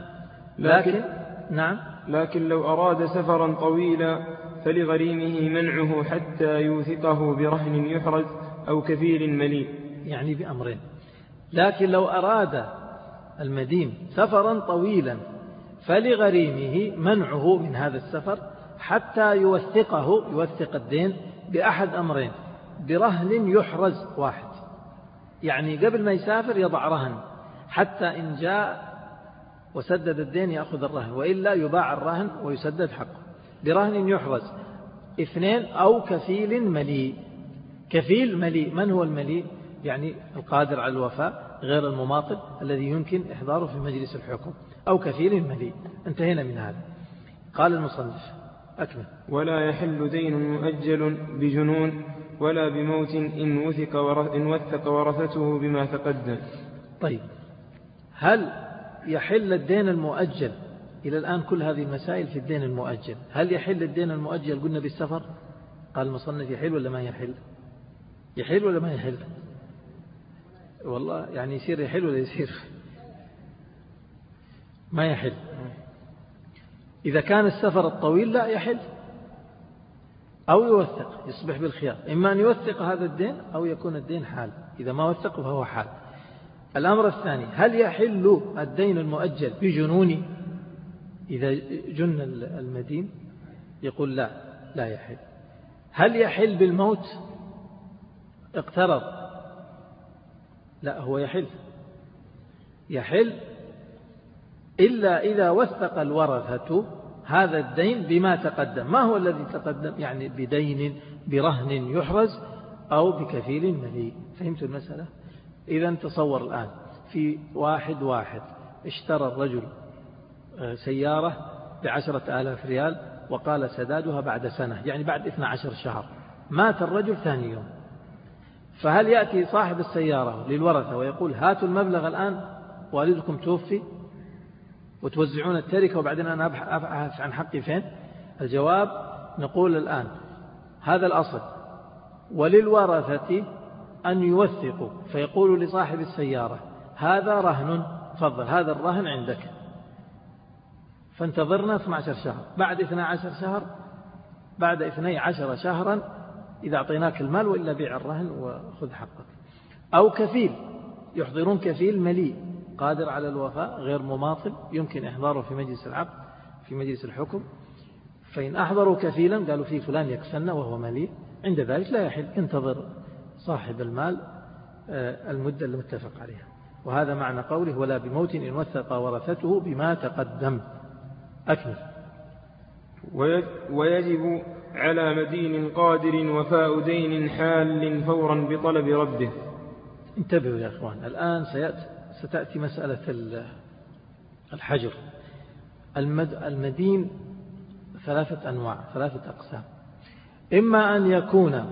نعم. لكن لو أراد سفرا طويلا فلغريمه منعه حتى يوثقه برهن يحرز أو كفيل مليء. يعني بأمرين. لكن لو أراد المدين سفرا طويلا فلغريمه منعه من هذا السفر حتى يوثق الدين بأحد أمرين: برهن يحرز 1، يعني قبل ما يسافر يضع رهن حتى إن جاء وسدد الدين يأخذ الرهن، وإلا يباع الرهن ويسدد حقه. برهن يحرز. 2 أو كفيل مليء. كفيل مليء. من هو المليء؟ يعني القادر على الوفاء غير المماطل الذي يمكن إحضاره في مجلس الحكم. أو كفيل مليء. انتهينا من هذا. قال المصنف أكمل. ولا يحل دين مؤجل بجنون ولا بموت إن وثق ورثته بما تقدم. طيب، هل يحل الدين المؤجل؟ إلى الآن كل هذه المسائل في الدين المؤجل. هل يحل الدين المؤجل قلنا بالسفر؟ قال المصنف يحل ولا ما يحل؟ يحل ولا ما يحل؟ والله يعني يصير يحل ولا يصير ما يحل. إذا كان السفر الطويل لا يحل، أو يوثق، يصبح بالخيار، إما أن يوثق هذا الدين أو يكون الدين حال. إذا ما وثق فهو حال. الأمر الثاني: هل يحل الدين المؤجل بجنون؟ إذا جن المدين يقول لا يحل. هل يحل بالموت؟ اقترض، لا، هو يحل إلا إذا وثق الورثة هذا الدين بما تقدم. ما هو الذي تقدم؟ يعني بدين برهن يحرز أو بكفيل مليء. فهمت المسألة؟ إذا تصور الآن في واحد اشترى الرجل سيارة ب10,000 ريال وقال سدادها بعد سنة، يعني بعد 12 شهر. مات الرجل ثاني يوم، فهل يأتي صاحب السيارة للورثة ويقول هاتوا المبلغ الآن، والدكم توفي، وتوزعون التركة وبعدين أنا أبحث عن حقي فين؟ الجواب: نقول الآن هذا الأصل. وللورثة أن يوثقوا فيقول لصاحب السيارة هذا رهن، تفضل هذا الرهن عندك، فانتظرنا 12 شهر، بعد 12 شهر، بعد 12 شهرا إذا أعطيناك المال وإلا بيع الرهن وخذ حقك. أو كفيل، يحضرون كفيل مليء قادر على الوفاء غير مماطل، يمكن إحضاره في مجلس العقد في مجلس الحكم، فإن أحضروا كفيلا قالوا فيه فلان يكفلنا وهو مليء، عند ذلك لا يحل، انتظر صاحب المال المدة المتفق عليها. وهذا معنى قوله ولا بموت إن وثق ورثته بما تقدم. أكمل. ويجب على مدين قادر وفاء دين حال فورا بطلب رده. انتبهوا يا أخوان، الآن ستأتي مسألة الحجر. المدين 3 أنواع، 3 أقسام. إما أن يكون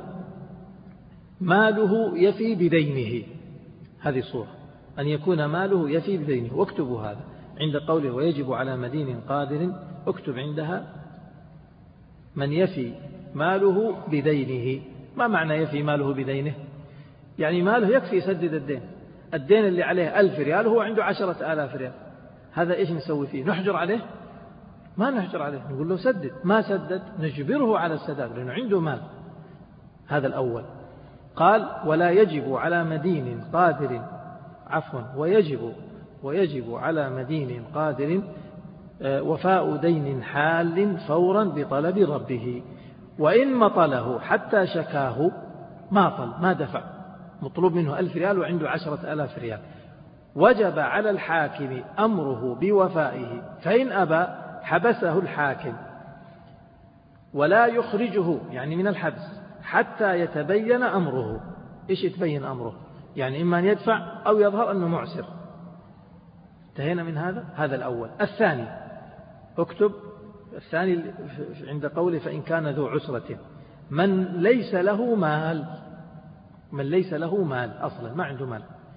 ماله يفي بدينه، هذه صورة، أن يكون ماله يفي بدينه، واكتبوا هذا عند قوله ويجب على مدين قادر، اكتب عندها من يفي ماله بدينه. ما معنى يفي ماله بدينه؟ يعني ماله يكفي يسدد الدين اللي عليه 1000 ريال هو عنده 10,000 ريال، هذا إيش نسوي فيه؟ نحجر عليه؟ ما نحجر عليه، نقول له سدد، ما سدد نجبره على السداد لأنه عنده مال. هذا الأول. قال ولا يجب على مدين قادر، ويجب على مدين قادر وفاء دين حال فورا بطلب ربه، وإن مطله حتى شكاه، ما دفع، مطلوب منه 1000 ريال وعنده 10,000 ريال، وجب على الحاكم أمره بوفائه، فإن أبى حبسه الحاكم ولا يخرجه يعني من الحبس حتى يتبين أمره. إيش يتبين أمره؟ يعني إما أن يدفع أو يظهر أنه معسر. انتهينا من هذا الأول. الثاني، اكتب الثاني عند قوله فإن كان ذو عسرة، من ليس له مال أصلا، ما عنده مال،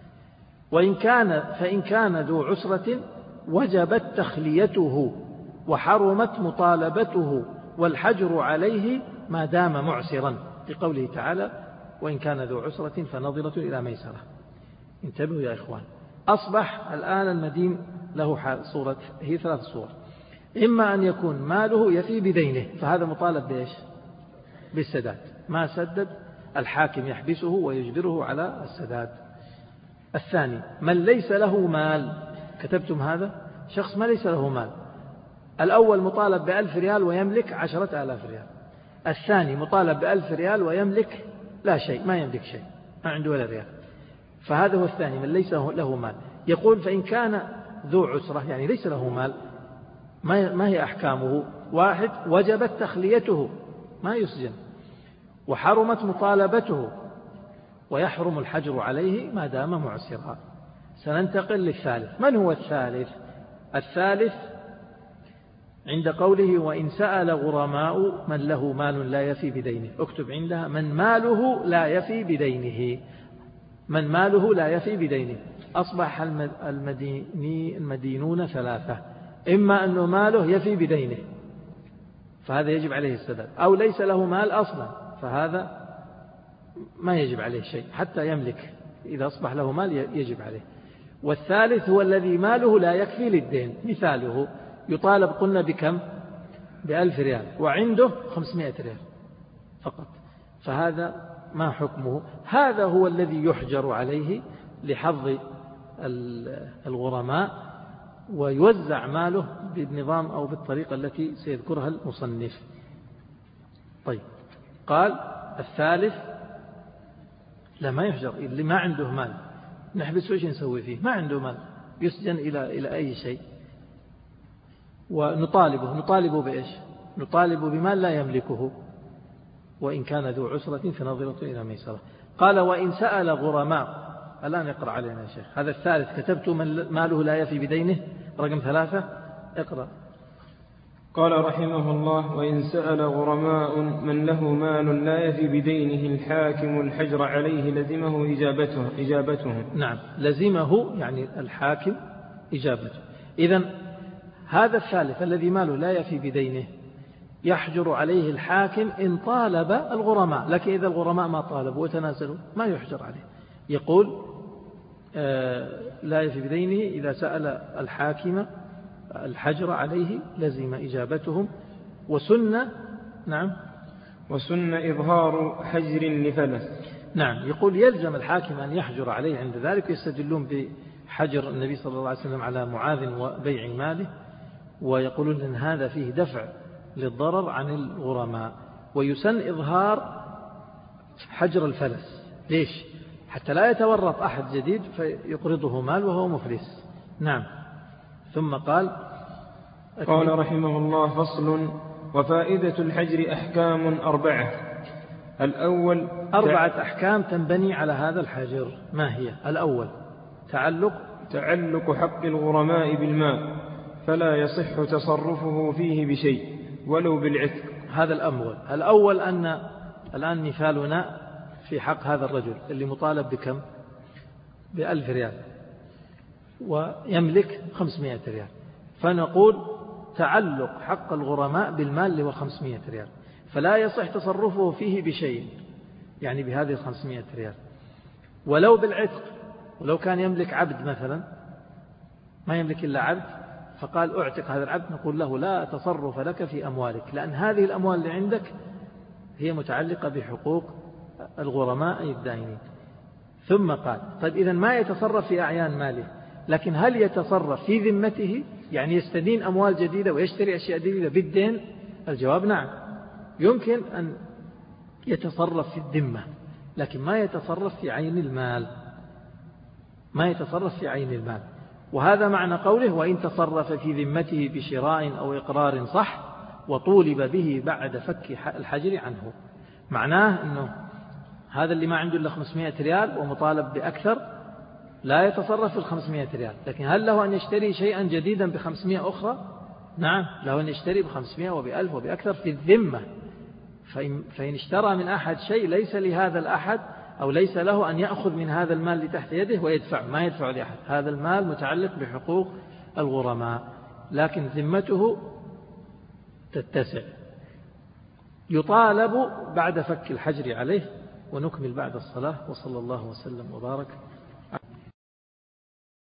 فإن كان ذو عسرة وجبت تخليته وحرمت مطالبته والحجر عليه ما دام معسرا، لقوله تعالى وإن كان ذو عسرة فنظرة إلى ميسرة. انتبهوا يا إخوان، أصبح الآن المدين له صورة، هي 3 صور. إما أن يكون ماله يفي بدينه، فهذا مطالب بإيش؟ بالسداد، ما سدد الحاكم يحبسه ويجبره على السداد. الثاني من ليس له مال، كتبتم هذا شخص ما ليس له مال. الأول مطالب ب1000 ريال ويملك 10,000 ريال، الثاني مطالب ب1000 ريال ويملك لا شيء، ما يملك شيء، ما عنده ولا ريال، فهذا هو الثاني من ليس له مال. يقول فإن كان ذو عسرة يعني ليس له مال، ما هي أحكامه؟ 1 وجبت تخليته ما يسجن، وحرمت مطالبته، ويحرم الحجر عليه ما دام معسرا. سننتقل للثالث. من هو الثالث؟ الثالث عند قوله وإن سأل غرماء من له مال لا يفي بدينه، اكتب عندها من ماله لا يفي بدينه، من ماله لا يفي بدينه. أصبح المدينون 3، إما أنه ماله يفي بدينه فهذا يجب عليه السداد، أو ليس له مال أصلا فهذا ما يجب عليه شيء حتى يملك، إذا أصبح له مال يجب عليه. والثالث هو الذي ماله لا يكفي للدين، مثاله يطالب قلنا بكم؟ ب1000 ريال وعنده 500 ريال فقط، فهذا ما حكمه؟ هذا هو الذي يحجر عليه لحظ الغرماء ويوزع ماله بالنظام أو بالطريقة التي سيذكرها المصنف. طيب، قال الثالث لا ما يحجر، اللي ما عنده مال نحبسه، ايش نسوي فيه؟ ما عنده مال يسجن إلى أي شيء، ونطالبه بإيش؟ نطالب بمال لا يملكه، وإن كان ذو عسرة فنظرة إلى ميسرة. قال وإن سأل غرماء، الآن اقرأ علينا يا شيخ، هذا الثالث كتبت من ماله لا يفي بدينه، رقم 3 اقرأ. قال رحمه الله وإن سأل غرماء من له مال لا يفي بدينه الحاكم الحجر عليه لزمه إجابتهم. نعم، لزمه يعني الحاكم إجابته. إذن هذا الثالث الذي ماله لا يفي بدينه يحجر عليه الحاكم إن طالب الغرماء، لكن إذا الغرماء ما طالبوا وتنازلوا ما يحجر عليه. يقول لا يفي بدينه إذا سأل الحاكم الحجر عليه لزم إجابتهم. وسنة نعم وسن إظهار حجر لفلس. نعم يقول يلزم الحاكم أن يحجر عليه عند ذلك، يستدلون بحجر النبي صلى الله عليه وسلم على معاذ وبيع ماله، ويقولون أن هذا فيه دفع للضرر عن الغرماء. ويسن إظهار حجر الفلس. ليش؟ حتى لا يتورط أحد جديد فيقرضه مال وهو مفلس. نعم. ثم قال رحمه الله: فصل. وفائدة الحجر أحكام 4. الأول 4 أحكام تنبني على هذا الحجر. ما هي؟ الأول تعلق حق الغرماء بالمال، فلا يصح تصرفه فيه بشيء ولو بالعتق. هذا الأول أن الآن مثالنا في حق هذا الرجل اللي مطالب بكم؟ ب1000 ريال ويملك 500 ريال، فنقول تعلق حق الغرماء بالمال اللي هو 500 ريال، فلا يصح تصرفه فيه بشيء، يعني بهذه 500 ريال، ولو بالعتق. ولو كان يملك عبد مثلا، ما يملك إلا عبد، فقال أعتق هذا العبد، نقول له لا تصرف لك في أموالك، لأن هذه الأموال اللي عندك هي متعلقة بحقوق الغرماء أي الدائنين. ثم قال طيب إذن ما يتصرف في أعيان ماله، لكن هل يتصرف في ذمته؟ يعني يستدين أموال جديدة ويشتري أشياء جديدة بالدين؟ الجواب نعم، يمكن أن يتصرف في الذمة، لكن ما يتصرف في عين المال، وهذا معنى قوله وإن تصرف في ذمته بشراء أو إقرار صح وطولب به بعد فك الحجر عنه. معناه أنه هذا اللي ما عنده إلا 500 ريال ومطالب بأكثر لا يتصرف في 500 ريال، لكن هل له أن يشتري شيئا جديدا ب500 أخرى؟ نعم، له أن يشتري ب500 وب1000 وبأكثر في الذمة. فإن اشترى من أحد شيء ليس لهذا الأحد أو ليس له أن يأخذ من هذا المال لتحت يده ويدفع، ما يدفع لأحد، هذا المال متعلق بحقوق الغرماء، لكن ذمته تتسع. يطالب بعد فك الحجر عليه. ونكمل بعد الصلاة، وصلى الله وسلم وبارك